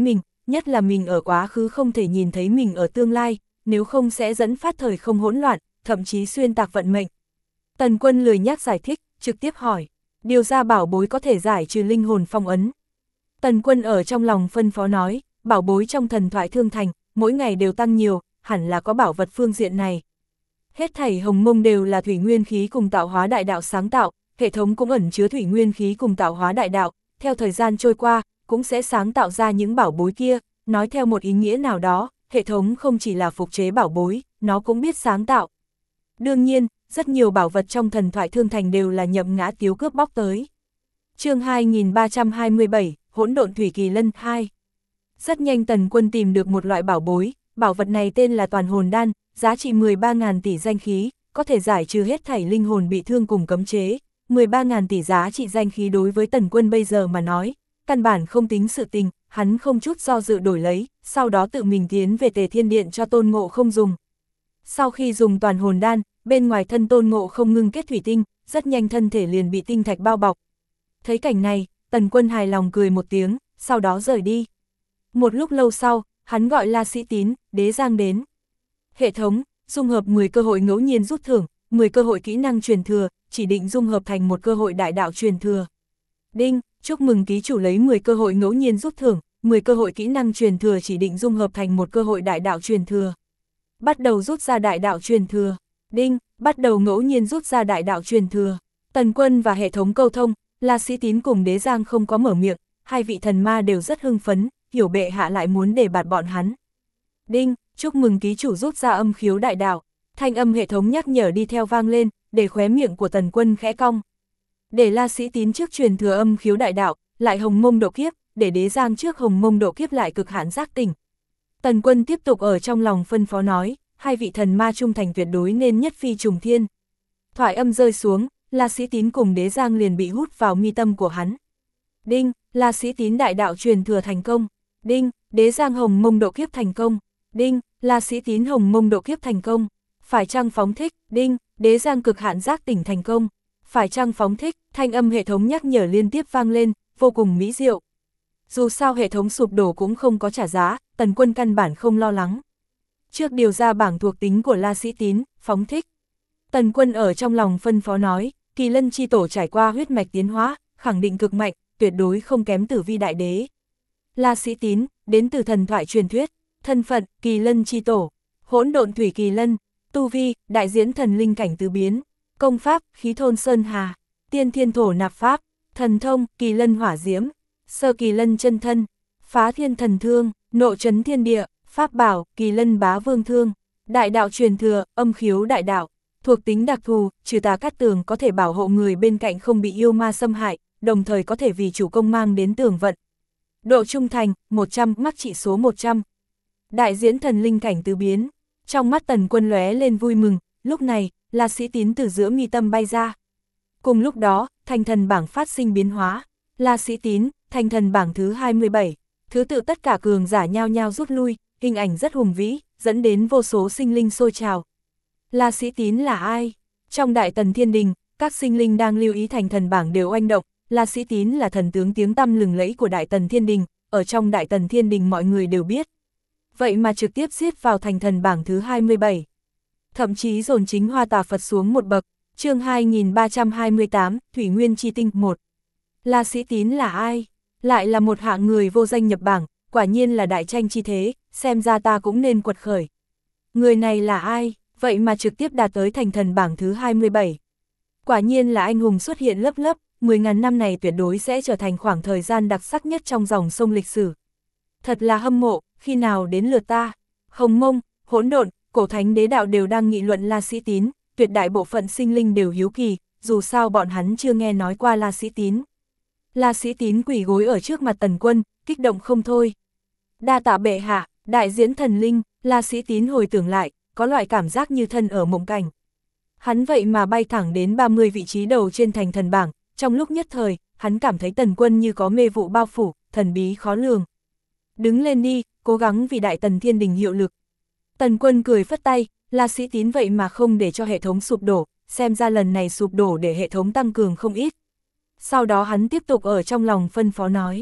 A: nhất là mình ở quá khứ không thể nhìn thấy mình ở tương lai, nếu không sẽ dẫn phát thời không hỗn loạn, thậm chí xuyên tạc vận mệnh. Tần Quân lười nhác giải thích, trực tiếp hỏi, điều ra bảo bối có thể giải trừ linh hồn phong ấn. Tần Quân ở trong lòng phân phó nói, bảo bối trong thần thoại Thương Thành, mỗi ngày đều tăng nhiều, hẳn là có bảo vật phương diện này. Hết thảy hồng mông đều là thủy nguyên khí cùng tạo hóa đại đạo sáng tạo, hệ thống cũng ẩn chứa thủy nguyên khí cùng tạo hóa đại đạo, theo thời gian trôi qua, cũng sẽ sáng tạo ra những bảo bối kia, nói theo một ý nghĩa nào đó, hệ thống không chỉ là phục chế bảo bối, nó cũng biết sáng tạo. Đương nhiên, rất nhiều bảo vật trong thần thoại Thương Thành đều là Nhậm Ngã Tiếu cướp bóc tới. Chương 2327, Hỗn độn thủy kỳ lân 2. Rất nhanh Tần Quân tìm được một loại bảo bối, bảo vật này tên là Toàn hồn đan, giá trị 13.000 tỷ danh khí, có thể giải trừ hết thảy linh hồn bị thương cùng cấm chế. 13.000 tỷ giá trị danh khí đối với Tần Quân bây giờ mà nói, căn bản không tính sự tình, hắn không chút do dự đổi lấy, sau đó tự mình tiến về Tề Thiên Điện cho Tôn Ngộ Không dùng. Sau khi dùng Toàn hồn đan, bên ngoài thân Tôn Ngộ Không ngưng kết thủy tinh, rất nhanh thân thể liền bị tinh thạch bao bọc. Thấy cảnh này, Tần Quân hài lòng cười một tiếng, sau đó rời đi. Một lúc lâu sau, hắn gọi La Sĩ Tín, Đế Giang đến. Hệ thống, dung hợp 10 cơ hội ngẫu nhiên rút thưởng, 10 cơ hội kỹ năng truyền thừa, chỉ định dung hợp thành một cơ hội đại đạo truyền thừa. Đinh, chúc mừng ký chủ lấy 10 cơ hội ngẫu nhiên rút thưởng, 10 cơ hội kỹ năng truyền thừa chỉ định dung hợp thành một cơ hội đại đạo truyền thừa. Bắt đầu rút ra đại đạo truyền thừa. Đinh, bắt đầu ngẫu nhiên rút ra đại đạo truyền thừa. Tần Quân và hệ thống câu thông, La Sĩ Tín cùng Đế Giang không có mở miệng, hai vị thần ma đều rất hưng phấn, hiểu bệ hạ lại muốn đề bạt bọn hắn. Đinh, chúc mừng ký chủ rút ra âm khiếu đại đạo. Thanh âm hệ thống nhắc nhở đi theo vang lên, để khóe miệng của Tần Quân khẽ cong. Để La Sĩ Tín trước truyền thừa âm khiếu đại đạo, lại hồng mông độ kiếp, để Đế Giang trước hồng mông độ kiếp lại cực hạn giác tỉnh. Tần Quân tiếp tục ở trong lòng phân phó nói, hai vị thần ma trung thành tuyệt đối nên nhất phi trùng thiên. Thoại âm rơi xuống, La Sĩ Tín cùng Đế Giang liền bị hút vào mi tâm của hắn. Đinh, La Sĩ Tín đại đạo truyền thừa thành công. Đinh, Đế Giang hồng mông độ kiếp thành công. Đinh, La Sĩ Tín hồng mông độ kiếp thành công. Phải chăng phóng thích? Đinh, Đế Giang cực hạn giác tỉnh thành công. Phải chăng phóng thích? Thanh âm hệ thống nhắc nhở liên tiếp vang lên, vô cùng mỹ diệu. Dù sao hệ thống sụp đổ cũng không có trả giá, Tần Quân căn bản không lo lắng. Trước điều ra bảng thuộc tính của La Sĩ Tín, phóng thích. Tần Quân ở trong lòng phân phó nói, Kỳ Lân chi tổ trải qua huyết mạch tiến hóa, khẳng định cực mạnh, tuyệt đối không kém Tử Vi đại đế. La Sĩ Tín, đến từ thần thoại truyền thuyết, thân phận, Kỳ Lân chi tổ, hỗn độn thủy kỳ lân, tu vi, đại diễn thần linh cảnh tứ biến, công pháp, khí thôn sơn hà, tiên thiên thổ nạp pháp, thần thông, Kỳ Lân hỏa diễm, sơ Kỳ Lân chân thân, phá thiên thần thương, nộ chấn thiên địa, pháp bảo, Kỳ Lân bá vương thương, đại đạo truyền thừa, âm khiếu đại đạo, thuộc tính đặc thù, trừ tà cát tường có thể bảo hộ người bên cạnh không bị yêu ma xâm hại, đồng thời có thể vì chủ công mang đến tường vận. Độ trung thành, 100, mắc trị số 100. Đại diễn thần linh cảnh tứ biến. Trong mắt Tần Quân lóe lên vui mừng, lúc này, La Sĩ Tín từ giữa mi tâm bay ra. Cùng lúc đó, thành thần bảng phát sinh biến hóa. La Sĩ Tín, thành thần bảng thứ 27. Thứ tự tất cả cường giả nhao nhao rút lui, hình ảnh rất hùng vĩ, dẫn đến vô số sinh linh sôi trào. La Sĩ Tín là ai? Trong Đại Tần Thiên Đình, các sinh linh đang lưu ý thành thần bảng đều oanh động. La Sĩ Tín là thần tướng tiếng tăm lừng lẫy của Đại Tần Thiên Đình, ở trong Đại Tần Thiên Đình mọi người đều biết. Vậy mà trực tiếp giết vào thành thần bảng thứ 27. Thậm chí dồn chính Hoa Tà Phật xuống một bậc. Chương 2328, Thủy Nguyên Chi Tinh 1. La Sĩ Tín là ai? Lại là một hạng người vô danh nhập bảng, quả nhiên là đại tranh chi thế, xem ra ta cũng nên quật khởi. Người này là ai? Vậy mà trực tiếp đạt tới thành thần bảng thứ 27. Quả nhiên là anh hùng xuất hiện lớp lớp, 10.000 năm này tuyệt đối sẽ trở thành khoảng thời gian đặc sắc nhất trong dòng sông lịch sử. Thật là hâm mộ, khi nào đến lượt ta? Hồng Mông, Hỗn Độn, Cổ Thánh Đế Đạo đều đang nghị luận La Sĩ Tín, tuyệt đại bộ phận sinh linh đều hiếu kỳ, dù sao bọn hắn chưa nghe nói qua La Sĩ Tín. La Sĩ Tín quỳ gối ở trước mặt Tần Quân, kích động không thôi. Đa tạ bệ hạ, đại diễn thần linh, La Sĩ Tín hồi tưởng lại, có loại cảm giác như thân ở mộng cảnh. Hắn vậy mà bay thẳng đến 30 vị trí đầu trên thành thần bảng, trong lúc nhất thời, hắn cảm thấy Tần Quân như có mê vụ bao phủ, thần bí khó lường. Đứng lên đi, cố gắng vì Đại Tần Thiên Đình hiệu lực. Tần Quân cười phất tay, La Sĩ Tín vậy mà không để cho hệ thống sụp đổ, xem ra lần này sụp đổ để hệ thống tăng cường không ít. Sau đó hắn tiếp tục ở trong lòng phân phó nói,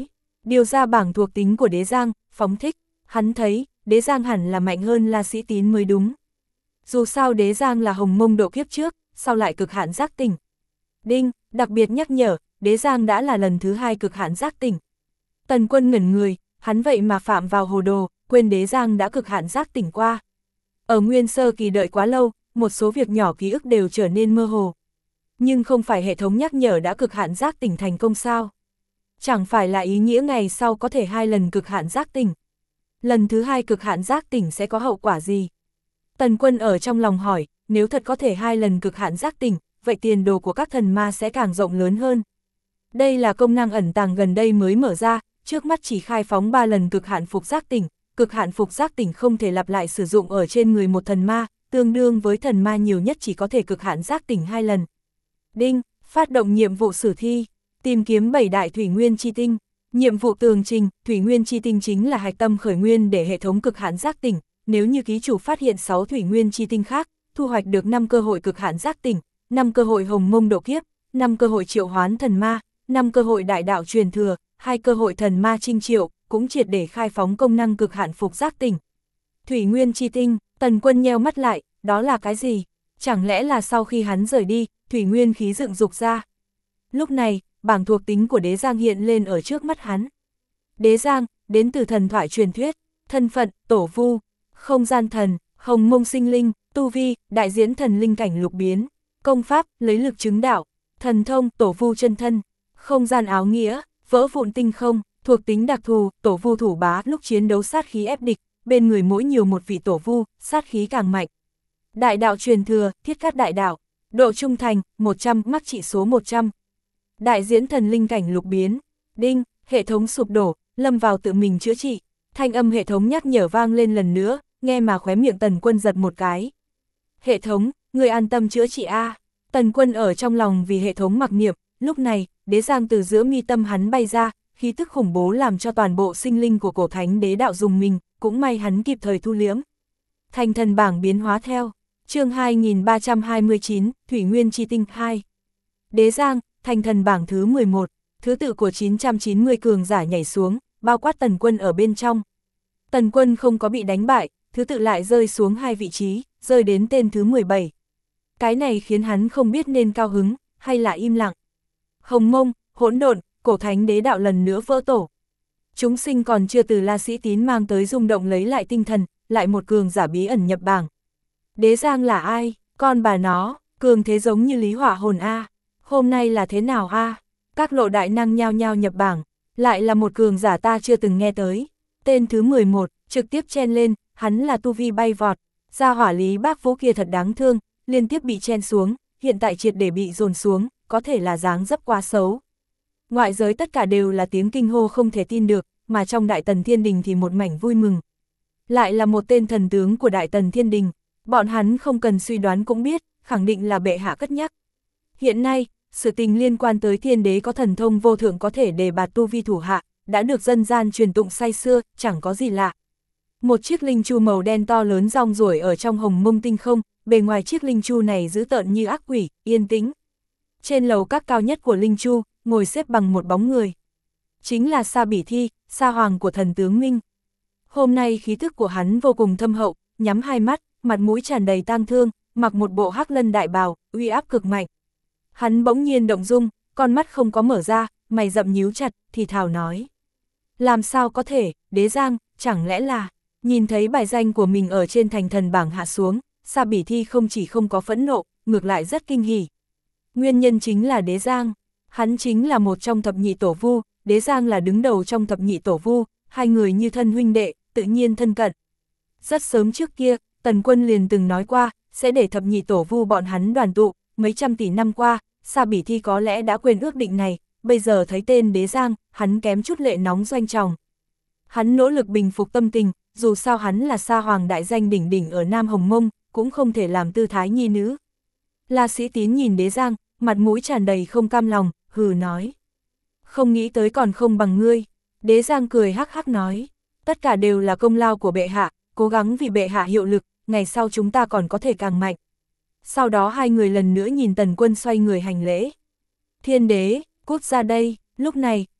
A: điều ra bảng thuộc tính của Đế Giang, phóng thích, hắn thấy, Đế Giang hẳn là mạnh hơn La Sĩ Tín mới đúng. Dù sao Đế Giang là hồng mông độ kiếp trước, sau lại cực hạn giác tỉnh. Đinh, đặc biệt nhắc nhở, Đế Giang đã là lần thứ 2 cực hạn giác tỉnh. Tần Quân ngẩn người, hắn vậy mà phạm vào hồ đồ, quên Đế Giang đã cực hạn giác tỉnh qua. Ở nguyên sơ kỳ đợi quá lâu, một số việc nhỏ ký ức đều trở nên mơ hồ. Nhưng không phải hệ thống nhắc nhở đã cực hạn giác tỉnh thành công sao? Chẳng phải là ý nghĩa ngày sau có thể 2 lần cực hạn giác tỉnh. Lần thứ 2 cực hạn giác tỉnh sẽ có hậu quả gì? Tần Quân ở trong lòng hỏi, nếu thật có thể 2 lần cực hạn giác tỉnh, vậy tiền đồ của các thần ma sẽ càng rộng lớn hơn. Đây là công năng ẩn tàng gần đây mới mở ra, trước mắt chỉ khai phóng 3 lần cực hạn phục giác tỉnh, cực hạn phục giác tỉnh không thể lặp lại sử dụng ở trên người một thần ma, tương đương với thần ma nhiều nhất chỉ có thể cực hạn giác tỉnh 2 lần. Đinh, phát động nhiệm vụ sử thi, tìm kiếm 7 đại thủy nguyên chi tinh. Nhiệm vụ tường trình, thủy nguyên chi tinh chính là hạch tâm khởi nguyên để hệ thống cực hạn giác tỉnh, nếu như ký chủ phát hiện 6 thủy nguyên chi tinh khác, thu hoạch được 5 cơ hội cực hạn giác tỉnh, 5 cơ hội hồng mông độ kiếp, 5 cơ hội triệu hoán thần ma, 5 cơ hội đại đạo truyền thừa, 2 cơ hội thần ma trinh triệu, cũng triệt để khai phóng công năng cực hạn phục giác tỉnh. Thủy nguyên chi tinh, Tần Quân nheo mắt lại, đó là cái gì? Chẳng lẽ là sau khi hắn rời đi, thủy nguyên khí dựng dục ra? Lúc này, bảng thuộc tính của Đế Giang hiện lên ở trước mắt hắn. Đế Giang, đến từ thần thoại truyền thuyết, thân phận, tổ vu, không gian thần, hồng mông sinh linh, tu vi, đại diễn thần linh cảnh lục biến, công pháp, lấy lực chứng đạo, thần thông, tổ vu chân thân, không gian áo nghĩa, vỡ vụn tinh không, thuộc tính đặc thù, tổ vu thủ bá, lúc chiến đấu sát khí ép địch, bên người mỗi nhiều một vị tổ vu, sát khí càng mạnh. Đại đạo truyền thừa, thiết cát đại đạo, độ trung thành, 100, mắc trị số 100. Đại diễn thần linh cảnh lục biến, đinh, hệ thống sụp đổ, lâm vào tự mình chữa trị, thanh âm hệ thống nhắc nhở vang lên lần nữa, nghe mà khóe miệng Tần Quân giật một cái. Hệ thống, người an tâm chữa trị a. Tần Quân ở trong lòng vì hệ thống mặc niệm, lúc này, Đế Giang từ giữa mi tâm hắn bay ra, khí tức khủng bố làm cho toàn bộ sinh linh của cổ thánh đế đạo dùng mình, cũng may hắn kịp thời thu liễm. Thành thần bảng biến hóa theo, chương 2329, Thủy Nguyên Chi Tinh 2. Đế Giang, thành thần bảng thứ 11, thứ tự của 990 cường giả nhảy xuống, bao quát Tần Quân ở bên trong. Tần Quân không có bị đánh bại, thứ tự lại rơi xuống 2 vị trí, rơi đến tên thứ 17. Cái này khiến hắn không biết nên cao hứng, hay là im lặng. Hồng mông, hỗn độn, cổ thánh đế đạo lần nữa vỡ tổ. Chúng sinh còn chưa từ La Sĩ Tín mang tới rung động lấy lại tinh thần, lại một cường giả bí ẩn nhập bảng. Đế Giang là ai? Con bà nó, cường thế giống như Lý Hỏa Hồn a. Hôm nay là thế nào a? Các lộ đại năng nhao nhao nhập bảng, lại là một cường giả ta chưa từng nghe tới. Tên thứ 11, trực tiếp chen lên, hắn là tu vi bay vọt. Gia hỏa Lý Bác Vũ kia thật đáng thương, liên tiếp bị chen xuống, hiện tại triệt để bị dồn xuống, có thể là dáng dấp quá xấu. Ngoại giới tất cả đều là tiếng kinh hô không thể tin được, mà trong Đại Tần Thiên Đình thì một mảnh vui mừng. Lại là một tên thần tướng của Đại Tần Thiên Đình, bọn hắn không cần suy đoán cũng biết, khẳng định là bệ hạ cất nhắc. Hiện nay, sự tình liên quan tới thiên đế có thần thông vô thượng có thể đề bạt tu vi thủ hạ, đã được dân gian truyền tụng say xưa, chẳng có gì lạ. Một chiếc linh chu màu đen to lớn rong ruổi ở trong hồng mông tinh không, bề ngoài chiếc linh chu này dữ tợn như ác quỷ, yên tĩnh. Trên lầu các cao nhất của linh chu, ngồi xếp bằng một bóng người. Chính là Sa Bỉ Thi, Sa Hoàng của thần tướng Minh. Hôm nay khí thức của hắn vô cùng thâm hậu, nhắm hai mắt, mặt mũi tràn đầy tang thương, mặc một bộ hắc lân đại bào, uy áp cực mạnh. Hắn bỗng nhiên động dung, con mắt không có mở ra, mày rậm nhíu chặt, thì thào nói. Làm sao có thể, Đế Giang, chẳng lẽ là, nhìn thấy bài danh của mình ở trên thành thần bảng hạ xuống, Sa Bỉ Thi không chỉ không có phẫn nộ, ngược lại rất kinh hỉ. Nguyên nhân chính là Đế Giang, hắn chính là một trong thập nhị tổ vu, Đế Giang là đứng đầu trong thập nhị tổ vu, hai người như thân huynh đệ, tự nhiên thân cận. Rất sớm trước kia, Tần Quân liền từng nói qua, sẽ để thập nhị tổ vu bọn hắn đoàn tụ, mấy trăm tỷ năm qua, Sa Bỉ Thi có lẽ đã quên ước định này, bây giờ thấy tên Đế Giang, hắn kém chút lệ nóng doanh tròng. Hắn nỗ lực bình phục tâm tình, dù sao hắn là Sa Hoàng đại danh đỉnh đỉnh ở Nam Hồng Mông, cũng không thể làm tư thái nhi nữ. La Sĩ Tín nhìn Đế Giang, mặt mũi tràn đầy không cam lòng, hừ nói. Không nghĩ tới còn không bằng ngươi. Đế Giang cười hắc hắc nói, tất cả đều là công lao của bệ hạ, cố gắng vì bệ hạ hiệu lực, ngày sau chúng ta còn có thể càng mạnh. Sau đó hai người lần nữa nhìn Tần Quân xoay người hành lễ. Thiên đế, cút ra đây, lúc này,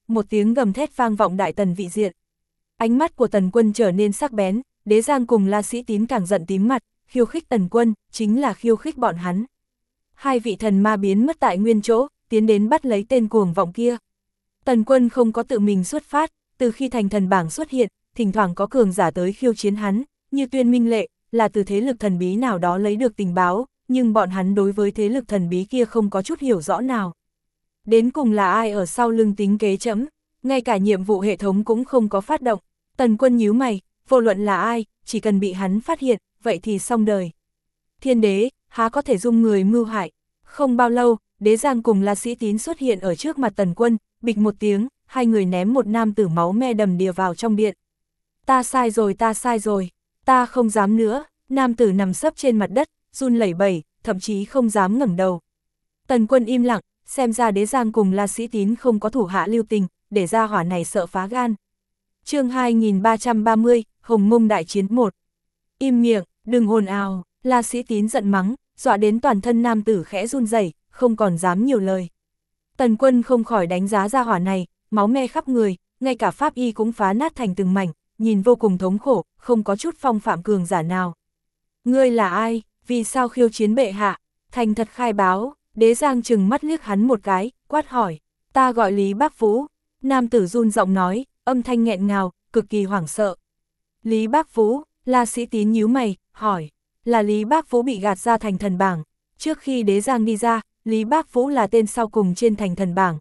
A: một tiếng gầm thét vang vọng Đại Tần vị diện. Ánh mắt của Tần Quân trở nên sắc bén, Đế Giang cùng La Sĩ Tín càng giận tím mặt, khiêu khích Tần Quân, chính là khiêu khích bọn hắn. Hai vị thần ma biến mất tại nguyên chỗ, tiến đến bắt lấy tên cuồng vọng kia. Tần Quân không có tự mình xuất phát, từ khi thành thần bảng xuất hiện, thỉnh thoảng có cường giả tới khiêu chiến hắn, như Tuyên Minh Lệ, là từ thế lực thần bí nào đó lấy được tình báo, nhưng bọn hắn đối với thế lực thần bí kia không có chút hiểu rõ nào. Đến cùng là ai ở sau lưng tính kế trẫm, ngay cả nhiệm vụ hệ thống cũng không có phát động. Tần Quân nhíu mày, vô luận là ai, chỉ cần bị hắn phát hiện, vậy thì xong đời. Thiên đế, há có thể dung người mưu hại. Không bao lâu, Đế Giang cùng La Sĩ Tín xuất hiện ở trước mặt Tần Quân, bịch một tiếng, hai người ném một nam tử máu me đầm đìa vào trong điện. Ta sai rồi, ta không dám nữa. Nam tử nằm sấp trên mặt đất, run lẩy bẩy, thậm chí không dám ngẩng đầu. Tần Quân im lặng, xem ra Đế Giang cùng La Sĩ Tín không có thủ hạ lưu tình, để ra hỏa này sợ phá gan. Chương 2330, Hồng Mông đại chiến 1. Im miệng, đừng ồn ào. La Sĩ Tín giận mắng, dọa đến toàn thân nam tử khẽ run rẩy, không còn dám nhiều lời. Tần Quân không khỏi đánh giá ra hỏa này, máu me khắp người, ngay cả pháp y cũng phá nát thành từng mảnh, nhìn vô cùng thống khổ, không có chút phong phạm cường giả nào. Ngươi là ai, vì sao khiêu chiến bệ hạ? Thành thật khai báo. Đế Giang trừng mắt liếc hắn một cái, quát hỏi. Ta gọi Lý Bác Vũ. Nam tử run giọng nói, âm thanh nghẹn ngào, cực kỳ hoảng sợ. Lý Bác Vũ, La Sĩ Tín nhíu mày, hỏi. Là Lý Bác Vũ bị gạt ra thành thần bảng. Trước khi Đế Giang đi ra, Lý Bác Vũ là tên sau cùng trên thành thần bảng.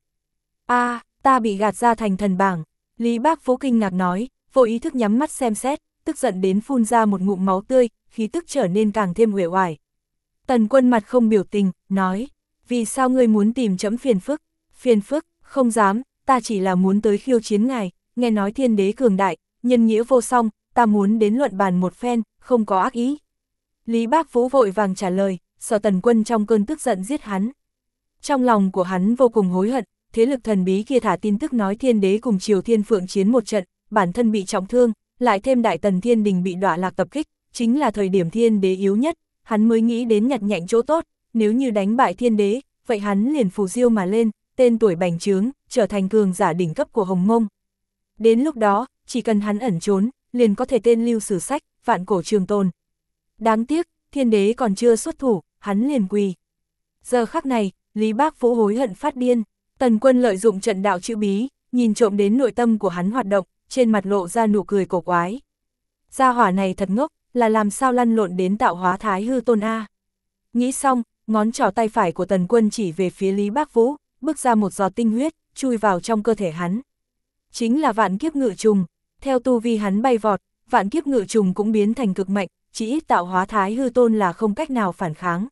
A: Ta bị gạt ra thành thần bảng. Lý Bác Vũ kinh ngạc nói, vô ý thức nhắm mắt xem xét, tức giận đến phun ra một ngụm máu tươi, khí tức trở nên càng thêm uể oải. Tần Quân mặt không biểu tình, nói, vì sao ngươi muốn tìm trẫm phiền phức? Phiền phức, không dám, ta chỉ là muốn tới khiêu chiến ngài, nghe nói thiên đế cường đại, nhân nghĩa vô song, ta muốn đến luận bàn một phen, không có ác ý. Lý Bác Vũ vội vàng trả lời, sợ Tần Quân trong cơn tức giận giết hắn. Trong lòng của hắn vô cùng hối hận, thế lực thần bí kia thả tin tức nói thiên đế cùng Triều Thiên Phượng chiến một trận, bản thân bị trọng thương, lại thêm Đại Tần Thiên Đình bị đọa lạc tập kích, chính là thời điểm thiên đế yếu nhất, hắn mới nghĩ đến nhặt nhạnh chỗ tốt, nếu như đánh bại thiên đế, vậy hắn liền phù diêu mà lên, tên tuổi bành trướng, trở thành cường giả đỉnh cấp của Hồng Mông. Đến lúc đó, chỉ cần hắn ẩn trốn, liền có thể tên lưu sử sách, vạn cổ trường tồn. Đáng tiếc, thiên đế còn chưa xuất thủ, hắn liền quỳ. Giờ khắc này, Lý Bác Vũ hối hận phát điên. Tần Quân lợi dụng trận đạo chữ bí, nhìn trộm đến nội tâm của hắn hoạt động, trên mặt lộ ra nụ cười cổ quái. Gia hỏa này thật ngốc, là làm sao lăn lộn đến tạo hóa Thái Hư Tôn A. Nghĩ xong, ngón trỏ tay phải của Tần Quân chỉ về phía Lý Bác Vũ, bước ra một giọt tinh huyết, chui vào trong cơ thể hắn. Chính là vạn kiếp ngự trùng, theo tu vi hắn bay vọt, vạn kiếp ngự trùng cũng biến thành cực mạnh, chỉ ít tạo hóa Thái Hư Tôn là không cách nào phản kháng.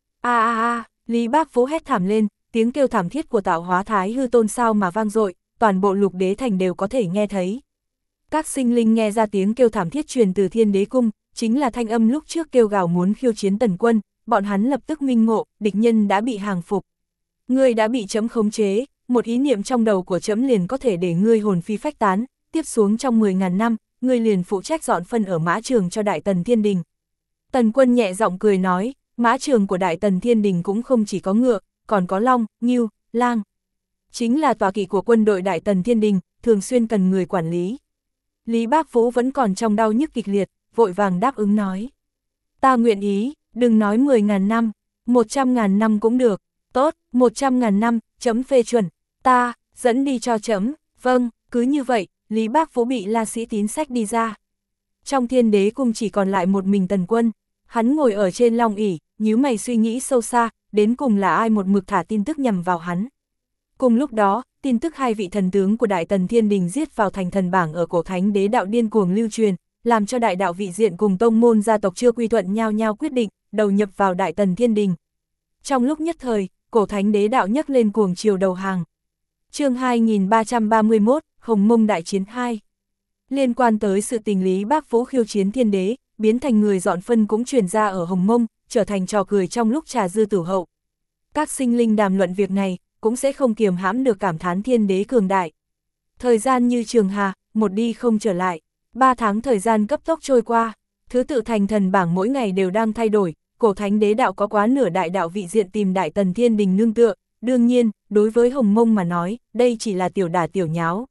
A: Lý Bác Vũ hét thảm lên, tiếng kêu thảm thiết của tạo hóa Thái Hư Tôn sao mà vang dội, toàn bộ Lục Đế Thành đều có thể nghe thấy. Các sinh linh nghe ra tiếng kêu thảm thiết truyền từ Thiên Đế Cung, chính là thanh âm lúc trước kêu gào muốn khiêu chiến Tần Quân, bọn hắn lập tức minh ngộ, địch nhân đã bị hàng phục. Ngươi đã bị trẫm khống chế, một ý niệm trong đầu của trẫm liền có thể để ngươi hồn phi phách tán, tiếp xuống trong 10.000 năm, ngươi liền phụ trách dọn phân ở mã trường cho Đại Tần Thiên Đình. Tần Quân nhẹ giọng cười nói, mã trường của Đại Tần Thiên Đình cũng không chỉ có ngựa, còn có long, ngưu, lang. Chính là tọa kỵ của quân đội Đại Tần Thiên Đình, thường xuyên cần người quản lý. Lý Bác Vũ vẫn còn trong đau nhức kịch liệt, vội vàng đáp ứng nói. Ta nguyện ý, đừng nói 10.000 năm, 100.000 năm cũng được. Tốt, 100.000 năm, trẫm phê chuẩn. Ta, dẫn đi cho trẫm. Vâng, cứ như vậy, Lý Bác Vũ bị La Sĩ Tín xách đi ra. Trong Thiên Đế Cung chỉ còn lại một mình Tần Quân. Hắn ngồi ở trên long ỷ, nhíu mày suy nghĩ sâu xa, đến cùng là ai một mực thả tin tức nhằm vào hắn. Cùng lúc đó, tin tức hai vị thần tướng của Đại Tần Thiên Đình giết vào thành thần bảng ở cổ thánh đế đạo điên cuồng lưu truyền, làm cho đại đạo vị diện cùng tông môn gia tộc chưa quy thuận nhau nhau quyết định, đầu nhập vào Đại Tần Thiên Đình. Trong lúc nhất thời, cổ thánh đế đạo nhấc lên cuồng chiều đầu hàng. Chương 2331, Hồng Mông đại chiến 2. Liên quan tới sự tình Lý Bác Vũ khiêu chiến thiên đế, biến thành người dọn phân cũng truyền ra ở Hồng Mông, trở thành trò cười trong lúc trà dư tử hậu. Các sinh linh đàm luận việc này, cũng sẽ không kiềm hãm được cảm thán thiên đế cường đại. Thời gian như trường hà, một đi không trở lại, 3 tháng thời gian cấp tốc trôi qua, thứ tự thành thần bảng mỗi ngày đều đang thay đổi, cổ thánh đế đạo có quá nửa đại đạo vị diện tìm Đại Tần Thiên Đình nương tựa, đương nhiên, đối với Hồng Mông mà nói, đây chỉ là tiểu đả tiểu nháo.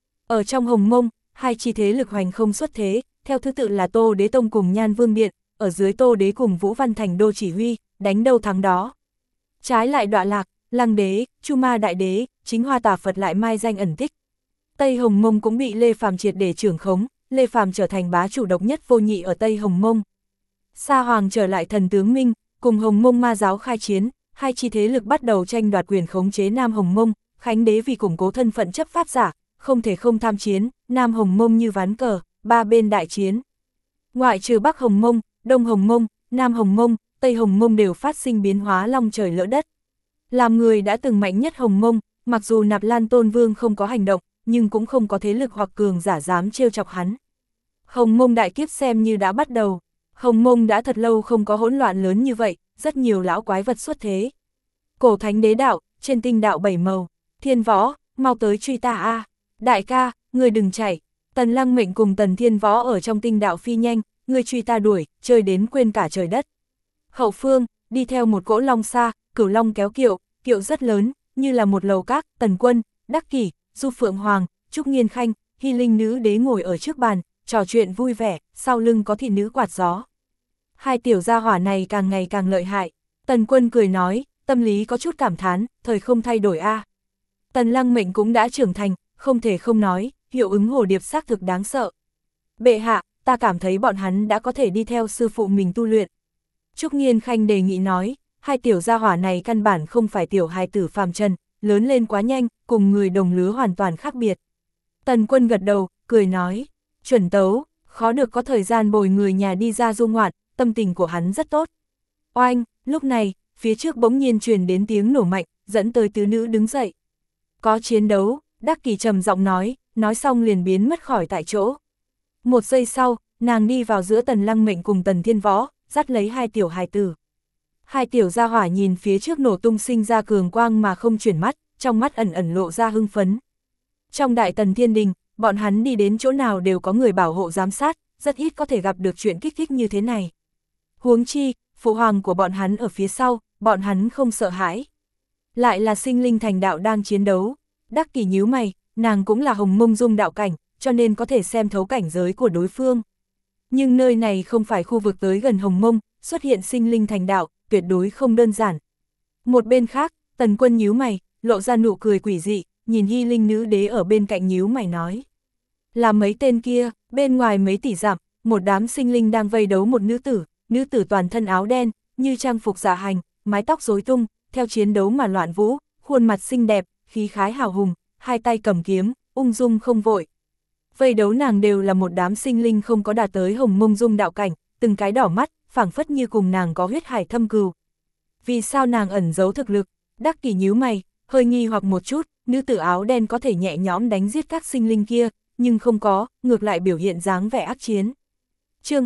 A: Ở trong Hồng Mông, hai chi thế lực hoành không xuất thế, theo thứ tự là Tô Đế Tông cùng Nhan Vương Điện, ở dưới Tô Đế cùng Vũ Văn Thành Đô chỉ huy, đánh đâu thắng đó. Trái lại Đọa Lạc, Lăng Đế, Chu Ma Đại Đế, chính Hoa Tà Phật lại mai danh ẩn tích. Tây Hồng Mông cũng bị Lê Phàm triệt để trưởng khống, Lê Phàm trở thành bá chủ độc nhất vô nhị ở Tây Hồng Mông. Sa Hoàng trở lại thần tướng Minh, cùng Hồng Mông ma giáo khai chiến, hai chi thế lực bắt đầu tranh đoạt quyền khống chế Nam Hồng Mông, Khánh Đế vì củng cố thân phận chấp pháp giả, không thể không tham chiến, Nam Hồng Mông như ván cờ, ba bên đại chiến. Ngoại trừ Bắc Hồng Mông, Đông Hồng Mông, Nam Hồng Mông, Tây Hồng Mông đều phát sinh biến hóa long trời lỡ đất. Làm người đã từng mạnh nhất Hồng Mông, mặc dù Nạp Lan Tôn Vương không có hành động, nhưng cũng không có thế lực hoặc cường giả dám trêu chọc hắn. Hồng Mông đại kiếp xem như đã bắt đầu. Hồng Mông đã thật lâu không có hỗn loạn lớn như vậy, rất nhiều lão quái vật xuất thế. Cổ thánh đế đạo, trên tinh đạo bảy màu, Thiên Võ, mau tới truy ta a. Đại ca, người đừng chạy. Tần Lăng Mệnh cùng Tần Thiên Võ ở trong tinh đạo phi nhanh, người truy ta đuổi, chơi đến quên cả trời đất. Hậu phương, đi theo một cỗ long xa, Cửu Long kéo kiệu, kiệu rất lớn, như là một lầu các, Tần Quân, Đắc Kỷ, Du Phượng Hoàng, Trúc Nghiên Khanh, Hy Linh nữ đế ngồi ở trước bàn, trò chuyện vui vẻ, sau lưng có thị nữ quạt gió. Hai tiểu gia hỏa này càng ngày càng lợi hại. Tần Quân cười nói, tâm lý có chút cảm thán, thời không thay đổi a. Tần Lăng Mệnh cũng đã trưởng thành, không thể không nói, hiệu ứng hồ điệp xác thực đáng sợ. Bệ hạ, ta cảm thấy bọn hắn đã có thể đi theo sư phụ mình tu luyện. Trúc Nghiên Khanh đề nghị nói, hai tiểu gia hỏa này căn bản không phải tiểu hài tử phàm trần, lớn lên quá nhanh, cùng người đồng lứa hoàn toàn khác biệt. Tần Quân gật đầu, cười nói, chuẩn tấu, khó được có thời gian bồi người nhà đi ra du ngoạn, tâm tình của hắn rất tốt. Oanh, lúc này, phía trước bỗng nhiên truyền đến tiếng nổ mạnh, dẫn tới tứ nữ đứng dậy. Có chiến đấu, Đắc Kỷ trầm giọng nói xong liền biến mất khỏi tại chỗ. Một giây sau, nàng đi vào giữa Tần Lăng Mệnh cùng Tần Thiên Võ, dắt lấy hai tiểu hài tử. Hai tiểu gia hỏa nhìn phía trước nổ tung sinh ra cường quang mà không chuyển mắt, trong mắt ẩn ẩn lộ ra hưng phấn. Trong Đại Tần Thiên Đình, bọn hắn đi đến chỗ nào đều có người bảo hộ giám sát, rất ít có thể gặp được chuyện kích thích như thế này. Huống chi, phụ hoàng của bọn hắn ở phía sau, bọn hắn không sợ hãi. Lại là sinh linh thành đạo đang chiến đấu. Đắc Kỷ nhíu mày, nàng cũng là Hồng Mông dung đạo cảnh, cho nên có thể xem thấu cảnh giới của đối phương. Nhưng nơi này không phải khu vực tới gần Hồng Mông, xuất hiện sinh linh thành đạo, tuyệt đối không đơn giản. Một bên khác, Tần Quân nhíu mày, lộ ra nụ cười quỷ dị, nhìn Hy Linh nữ đế ở bên cạnh nhíu mày nói. Là mấy tên kia, bên ngoài mấy tỷ dặm, một đám sinh linh đang vây đấu một nữ tử toàn thân áo đen, như trang phục dạ hành, mái tóc rối tung, theo chiến đấu mà loạn vũ, khuôn mặt xinh đẹp, khí khái hào hùng, hai tay cầm kiếm, ung dung không vội. Vây đấu nàng đều là một đám sinh linh không có đạt tới Hồng Mông dung đạo cảnh, từng cái đỏ mắt, phảng phất như cùng nàng có huyết hải thâm cừu. Vì sao nàng ẩn giấu thực lực? Đắc Kỷ nhíu mày, hơi nghi hoặc một chút, nữ tử áo đen có thể nhẹ nhõm đánh giết các sinh linh kia, nhưng không có, ngược lại biểu hiện dáng vẻ ác chiến. Chương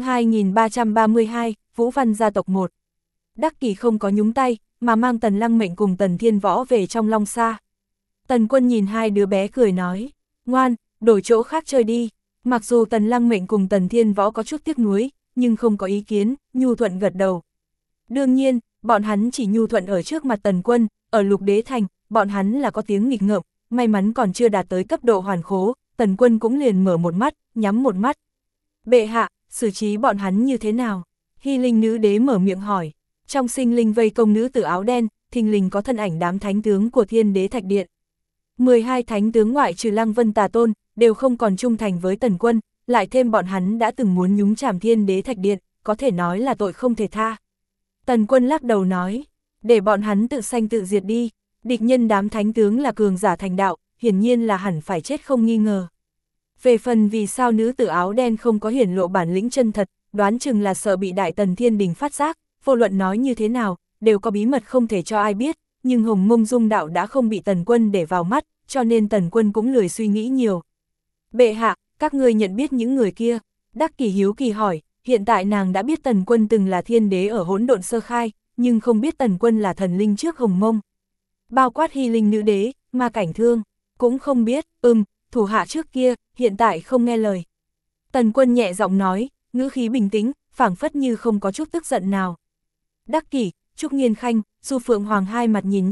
A: 2332, Vũ Văn gia tộc 1. Đắc Kỷ không có nhúng tay, mà mang Tần Lăng Mệnh cùng Tần Thiên Võ về trong Long Sa. Tần Quân nhìn hai đứa bé cười nói, ngoan, đổi chỗ khác chơi đi. Mặc dù Tần Lăng Mệnh cùng Tần Thiên Võ có chút tiếc nuối, nhưng không có ý kiến, nhu thuận gật đầu. Đương nhiên, bọn hắn chỉ nhu thuận ở trước mặt Tần Quân, ở Lục Đế Thành, bọn hắn là có tiếng nghịch ngợm, may mắn còn chưa đạt tới cấp độ hoàn khố, Tần Quân cũng liền mở một mắt, nhắm một mắt. Bệ hạ, xử trí bọn hắn như thế nào? Hy Linh nữ đế mở miệng hỏi. Trong sinh linh vây công nữ tử áo đen, thình lình có thân ảnh đám thánh tướng của Thiên Đế Thạch Điện. 12 thánh tướng ngoại trừ Lăng Vân Tà Tôn, đều không còn trung thành với Tần Quân, lại thêm bọn hắn đã từng muốn nhúng chàm Thiên Đế Thạch Điện, có thể nói là tội không thể tha. Tần Quân lắc đầu nói, để bọn hắn tự sanh tự diệt đi, địch nhân đám thánh tướng là cường giả thành đạo, hiển nhiên là hẳn phải chết không nghi ngờ. Về phần vì sao nữ tử áo đen không có hiển lộ bản lĩnh chân thật, đoán chừng là sợ bị Đại Tần Thiên Đình phát giác, vô luận nói như thế nào, đều có bí mật không thể cho ai biết, nhưng Hồng Mông dung đạo đã không bị Tần Quân để vào mắt, cho nên Tần Quân cũng lười suy nghĩ nhiều. Bệ hạ, các ngươi nhận biết những người kia? Đắc Kỷ hiếu kỳ hỏi, hiện tại nàng đã biết Tần Quân từng là thiên đế ở hỗn độn sơ khai, nhưng không biết Tần Quân là thần linh trước Hồng Mông. Bao quát Hy Linh nữ đế, Ma Cảnh Thương, cũng không biết, thủ hạ trước kia, hiện tại không nghe lời. Tần Quân nhẹ giọng nói, ngữ khí bình tĩnh, phảng phất như không có chút tức giận nào. Đắc Kỷ, Trúc Nghiên Khanh, Du Phượng Hoàng hai mặt nhìn nhau,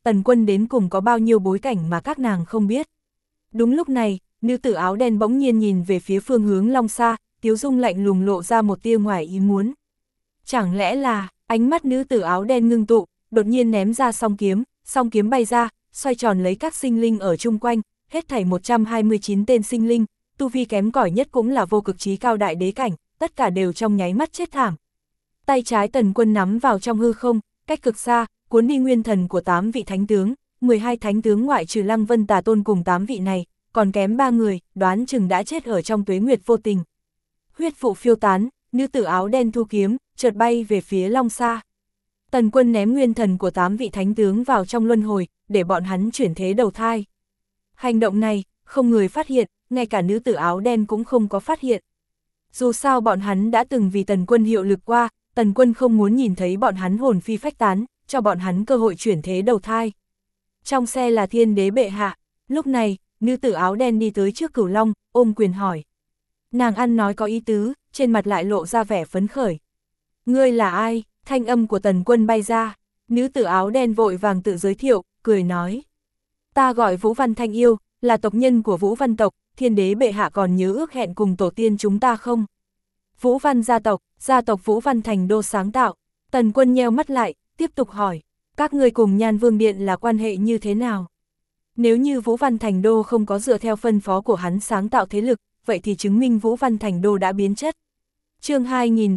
A: Tần Quân đến cùng có bao nhiêu bối cảnh mà các nàng không biết. Đúng lúc này, nữ tử áo đen bỗng nhiên nhìn về phía phương hướng Long Sa, tiếu dung lạnh lùng lộ ra một tia ngoài ý muốn. Chẳng lẽ là, ánh mắt nữ tử áo đen ngưng tụ, đột nhiên ném ra song kiếm bay ra, xoay tròn lấy các sinh linh ở chung quanh, hết thảy 129 tên sinh linh, tu vi kém cỏi nhất cũng là vô cực chí cao đại đế cảnh, tất cả đều trong nháy mắt chết thảm. Tay trái Tần Quân nắm vào trong hư không, cách cực xa, cuốn đi nguyên thần của 8 vị thánh tướng, 12 thánh tướng ngoại trừ Lăng Vân Tà Tôn cùng 8 vị này, còn kém 3 người, đoán chừng đã chết ở trong tuế nguyệt vô tình. Huyết vụ phiêu tán, nữ tử áo đen thu kiếm, chợt bay về phía Long Sa. Tần Quân ném nguyên thần của 8 vị thánh tướng vào trong luân hồi, để bọn hắn chuyển thế đầu thai. Hành động này, không người phát hiện, ngay cả nữ tử áo đen cũng không có phát hiện. Dù sao bọn hắn đã từng vì Tần Quân hiệu lực qua, Tần Quân không muốn nhìn thấy bọn hắn hồn phi phách tán, cho bọn hắn cơ hội chuyển thế đầu thai. Trong xe là Thiên Đế bệ hạ, lúc này, nữ tử áo đen đi tới trước Cửu Long, ôm quyền hỏi. Nàng ăn nói có ý tứ, trên mặt lại lộ ra vẻ phấn khởi. Ngươi là ai? Thanh âm của Tần Quân bay ra, nữ tử áo đen vội vàng tự giới thiệu, cười nói. Ta gọi Vũ Văn Thanh Yêu, là tộc nhân của Vũ Văn tộc, Thiên Đế bệ hạ còn nhớ ước hẹn cùng tổ tiên chúng ta không? Vũ Văn gia tộc Vũ Văn Thành Đô sáng tạo. Tần Quân nheo mắt lại, tiếp tục hỏi, các ngươi cùng Nhan Vương Điện là quan hệ như thế nào? Nếu như Vũ Văn Thành Đô không có dựa theo phân phó của hắn sáng tạo thế lực, vậy thì chứng minh Vũ Văn Thành Đô đã biến chất. Chương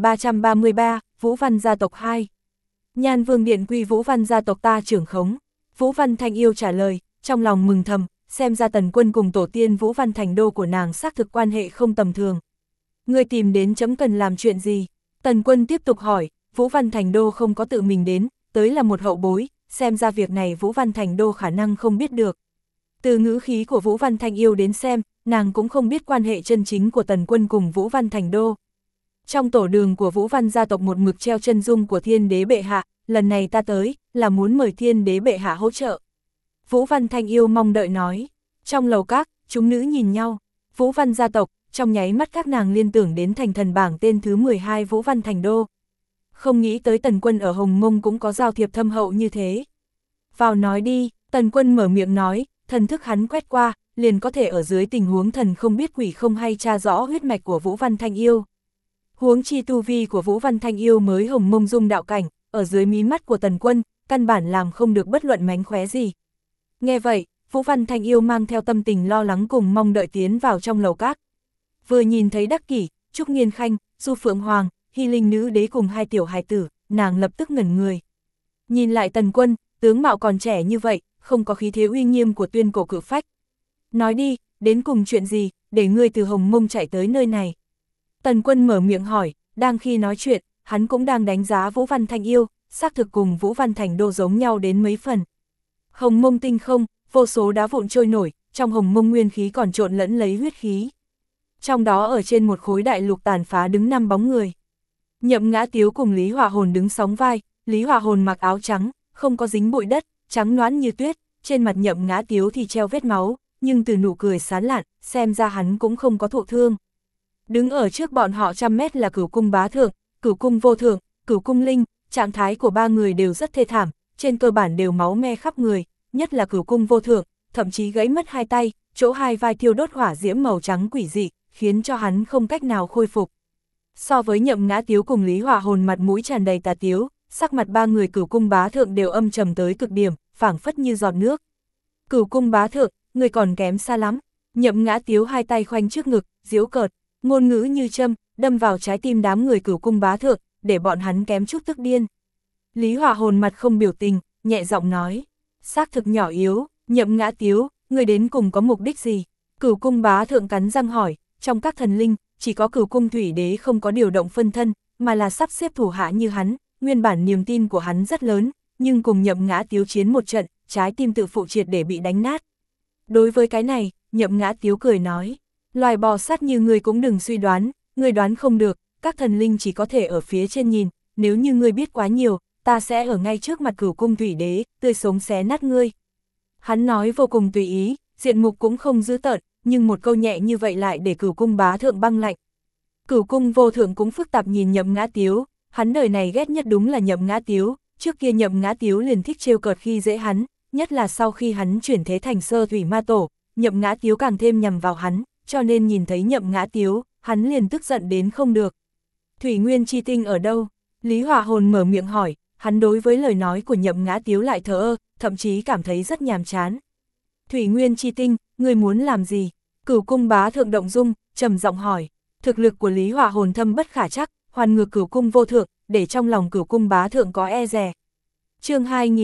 A: 2333, Vũ Văn gia tộc 2. Nhan Vương Điện quy Vũ Văn gia tộc ta trưởng khống. Vũ Văn Thanh Yêu trả lời, trong lòng mừng thầm, xem ra Tần Quân cùng tổ tiên Vũ Văn Thành Đô của nàng xác thực quan hệ không tầm thường. Ngươi tìm đến chấm cần làm chuyện gì? Tần Quân tiếp tục hỏi, Vũ Văn Thành Đô không có tự mình đến, tới là một hậu bối, xem ra việc này Vũ Văn Thành Đô khả năng không biết được. Từ ngữ khí của Vũ Văn Thanh Yêu đến xem, nàng cũng không biết quan hệ chân chính của Tần Quân cùng Vũ Văn Thành Đô. Trong tổ đường của Vũ Văn gia tộc một mực treo chân dung của Thiên Đế bệ hạ, lần này ta tới, là muốn mời Thiên Đế bệ hạ hỗ trợ. Vũ Văn Thanh Yêu mong đợi nói. Trong lầu các, chúng nữ nhìn nhau, Vũ Văn gia tộc, trong nháy mắt các nàng liên tưởng đến thành thần bảng tên thứ 12 Vũ Văn Thành Đô. Không nghĩ tới Tần Quân ở Hồng Mông cũng có giao thiệp thâm hậu như thế. Vào nói đi, Tần Quân mở miệng nói, thần thức hắn quét qua, liền có thể ở dưới tình huống thần không biết quỷ không hay tra rõ huyết mạch của Vũ Văn Thanh Yêu. Huống chi tu vi của Vũ Văn Thanh Yêu mới Hồng Mông dung đạo cảnh, ở dưới mí mắt của Tần Quân, căn bản làm không được bất luận mánh khóe gì. Nghe vậy, Vũ Văn Thanh Yêu mang theo tâm tình lo lắng cùng mong đợi tiến vào trong lầu các. Vừa nhìn thấy Đắc Kỷ, Trúc Nghiên Khanh, Du Phượng Hoàng, Hy Linh nữ đế cùng hai tiểu hài tử, nàng lập tức ngẩn người. Nhìn lại Tần Quân, tướng mạo còn trẻ như vậy, không có khí thế uy nghiêm của tuyên cổ cự phách. Nói đi, đến cùng chuyện gì, để ngươi từ Hồng Mông chạy tới nơi này. Tần Quân mở miệng hỏi, đang khi nói chuyện, hắn cũng đang đánh giá Vũ Văn Thanh Yêu, xác thực cùng Vũ Văn Thành Đô giống nhau đến mấy phần. Hồng Mông tinh không, vô số đá vụn trôi nổi, trong Hồng Mông nguyên khí còn trộn lẫn lấy huyết khí. Trong đó ở trên một khối đại lục tàn phá đứng 5 bóng người. Nhậm Ngã Tiếu cùng Lý Hỏa Hồn đứng sóng vai, Lý Hỏa Hồn mặc áo trắng, không có dính bụi đất, trắng nõn như tuyết, trên mặt Nhậm Ngã Tiếu thì treo vết máu, nhưng từ nụ cười sán lạn, xem ra hắn cũng không có thụ thương. Đứng ở trước bọn họ 100 mét là Cửu Cung Bá Thượng, Cửu Cung Vô Thượng, Cửu Cung Linh, trạng thái của ba người đều rất thê thảm, trên cơ bản đều máu me khắp người, nhất là Cửu Cung Vô Thượng, thậm chí gãy mất 2 tay, chỗ 2 vai thiêu đốt hỏa diễm màu trắng quỷ dị, khiến cho hắn không cách nào khôi phục. So với Nhậm Ngã Tiếu cùng Lý Hỏa Hồn mặt mũi tràn đầy tà tiếu, sắc mặt ba người Cửu Cung Bá Thượng đều âm trầm tới cực điểm, phảng phất như giọt nước. Cửu Cung Bá Thượng, người còn kém xa lắm. Nhậm Ngã Tiếu hai tay khoanh trước ngực, giễu cợt, ngôn ngữ như châm, đâm vào trái tim đám người Cửu Cung Bá Thượng, để bọn hắn kém chút tức điên. Lý Hỏa Hồn mặt không biểu tình, nhẹ giọng nói, xác thực nhỏ yếu, Nhậm Ngã Tiếu, người đến cùng có mục đích gì? Cửu Cung Bá Thượng cắn răng hỏi, trong các thần linh, chỉ có Cửu Cung Thủy Đế không có điều động phân thân, mà là sắp xếp thủ hạ như hắn, nguyên bản niềm tin của hắn rất lớn, nhưng cùng Nhậm Ngã Tiếu chiến một trận, trái tim tự phụ triệt để bị đánh nát. Đối với cái này, Nhậm Ngã Tiếu cười nói, loài bò sát như ngươi cũng đừng suy đoán, ngươi đoán không được, các thần linh chỉ có thể ở phía trên nhìn, nếu như ngươi biết quá nhiều, ta sẽ ở ngay trước mặt Cửu Cung Thủy Đế, tươi sống xé nát ngươi. Hắn nói vô cùng tùy ý, diện mục cũng không dữ tợn, nhưng một câu nhẹ như vậy lại để Cửu Cung Bá Thượng băng lạnh. Cửu Cung Vô Thượng cũng phức tạp nhìn Nhậm Ngã Tiếu, hắn đời này ghét nhất đúng là Nhậm Ngã Tiếu, trước kia Nhậm Ngã Tiếu liền thích trêu cợt khi dễ hắn, nhất là sau khi hắn chuyển thế thành Sơ Thủy Ma Tổ, Nhậm Ngã Tiếu càng thêm nhằm vào hắn, cho nên nhìn thấy Nhậm Ngã Tiếu, hắn liền tức giận đến không được. Thủy Nguyên Chi Tinh ở đâu? Lý Hỏa Hồn mở miệng hỏi, hắn đối với lời nói của Nhậm Ngã Tiếu lại thờ ơ, thậm chí cảm thấy rất nhàm chán. Thủy Nguyên Chi Tinh, ngươi muốn làm gì? Cửu Cung Bá Thượng động dung, trầm giọng hỏi. Thực lực của Lý Hỏa Hồn thâm bất khả trắc, hoàn ngược Cửu Cung vô thượng, để trong lòng Cửu Cung Bá Thượng có e dè. Chương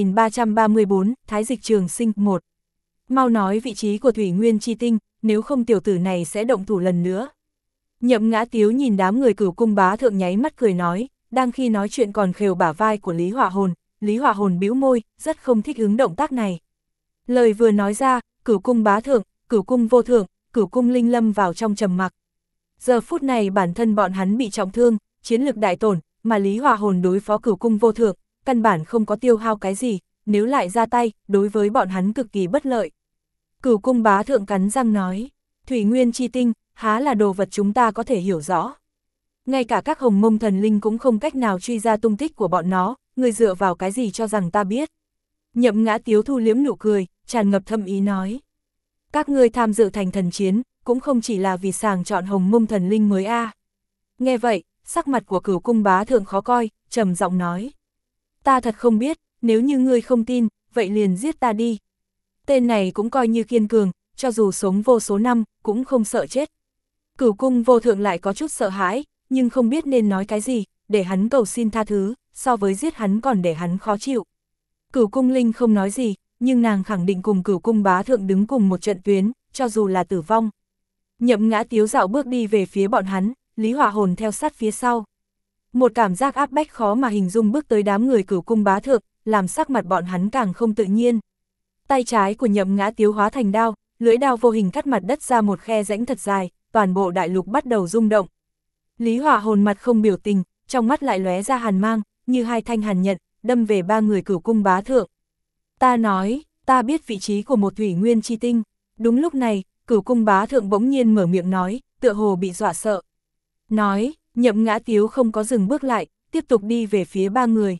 A: 2334, Thái Dịch Trường Sinh 1. Mau nói vị trí của Thủy Nguyên Chi Tinh, nếu không tiểu tử này sẽ động thủ lần nữa. Nhậm Ngã Tiếu nhìn đám người Cửu Cung Bá Thượng nháy mắt cười nói, đang khi nói chuyện còn khều bả vai của Lý Hỏa Hồn bĩu môi, rất không thích ứng động tác này. Lời vừa nói ra, Cửu Cung Bá Thượng, Cửu Cung Vô Thượng, Cửu Cung Linh lâm vào trong trầm mặc. Giờ phút này bản thân bọn hắn bị trọng thương, chiến lực đại tổn, mà Lý Hỏa Hồn đối phó Cửu Cung Vô Thượng, căn bản không có tiêu hao cái gì, nếu lại ra tay, đối với bọn hắn cực kỳ bất lợi. Cửu Cung Bá Thượng cắn răng nói, Thủy Nguyên Chi Tinh, há là đồ vật chúng ta có thể hiểu rõ. Ngay cả các hồng mông thần linh cũng không cách nào truy ra tung tích của bọn nó, người dựa vào cái gì cho rằng ta biết. Nhậm Ngã Tiếu thu liếm nụ cười, tràn ngập thâm ý nói. Các ngươi tham dự thành thần chiến, cũng không chỉ là vì sàng chọn hồng mông thần linh mới a. Nghe vậy, sắc mặt của Cửu Cung Bá Thượng khó coi, trầm giọng nói. Ta thật không biết, nếu như ngươi không tin, vậy liền giết ta đi. Tên này cũng coi như kiên cường, cho dù sống vô số năm, cũng không sợ chết. Cửu Cung Vô Thượng lại có chút sợ hãi, nhưng không biết nên nói cái gì, để hắn cầu xin tha thứ, so với giết hắn còn để hắn khó chịu. Cửu Cung Linh không nói gì, nhưng nàng khẳng định cùng Cửu Cung Bá Thượng đứng cùng một trận tuyến, cho dù là tử vong. Nhậm Ngã Tiếu dạo bước đi về phía bọn hắn, Lý Hỏa Hồn theo sát phía sau. Một cảm giác áp bách khó mà hình dung bước tới đám người Cửu Cung Bá Thượng, làm sắc mặt bọn hắn càng không tự nhiên. Tay trái của Nhậm Ngã Tiếu hóa thành đao, lưỡi đao vô hình cắt mặt đất ra một khe rãnh thật dài, toàn bộ đại lục bắt đầu rung động. Lý Hỏa Hồn mặt không biểu tình, trong mắt lại lóe ra hàn mang, như hai thanh hàn nhận, đâm về ba người Cửu Cung Bá Thượng. Ta nói, ta biết vị trí của một Thủy Nguyên Chi Tinh. Đúng lúc này, Cửu Cung Bá Thượng bỗng nhiên mở miệng nói, tựa hồ bị dọa sợ. Nói, Nhậm Ngã Tiếu không có dừng bước lại, tiếp tục đi về phía ba người.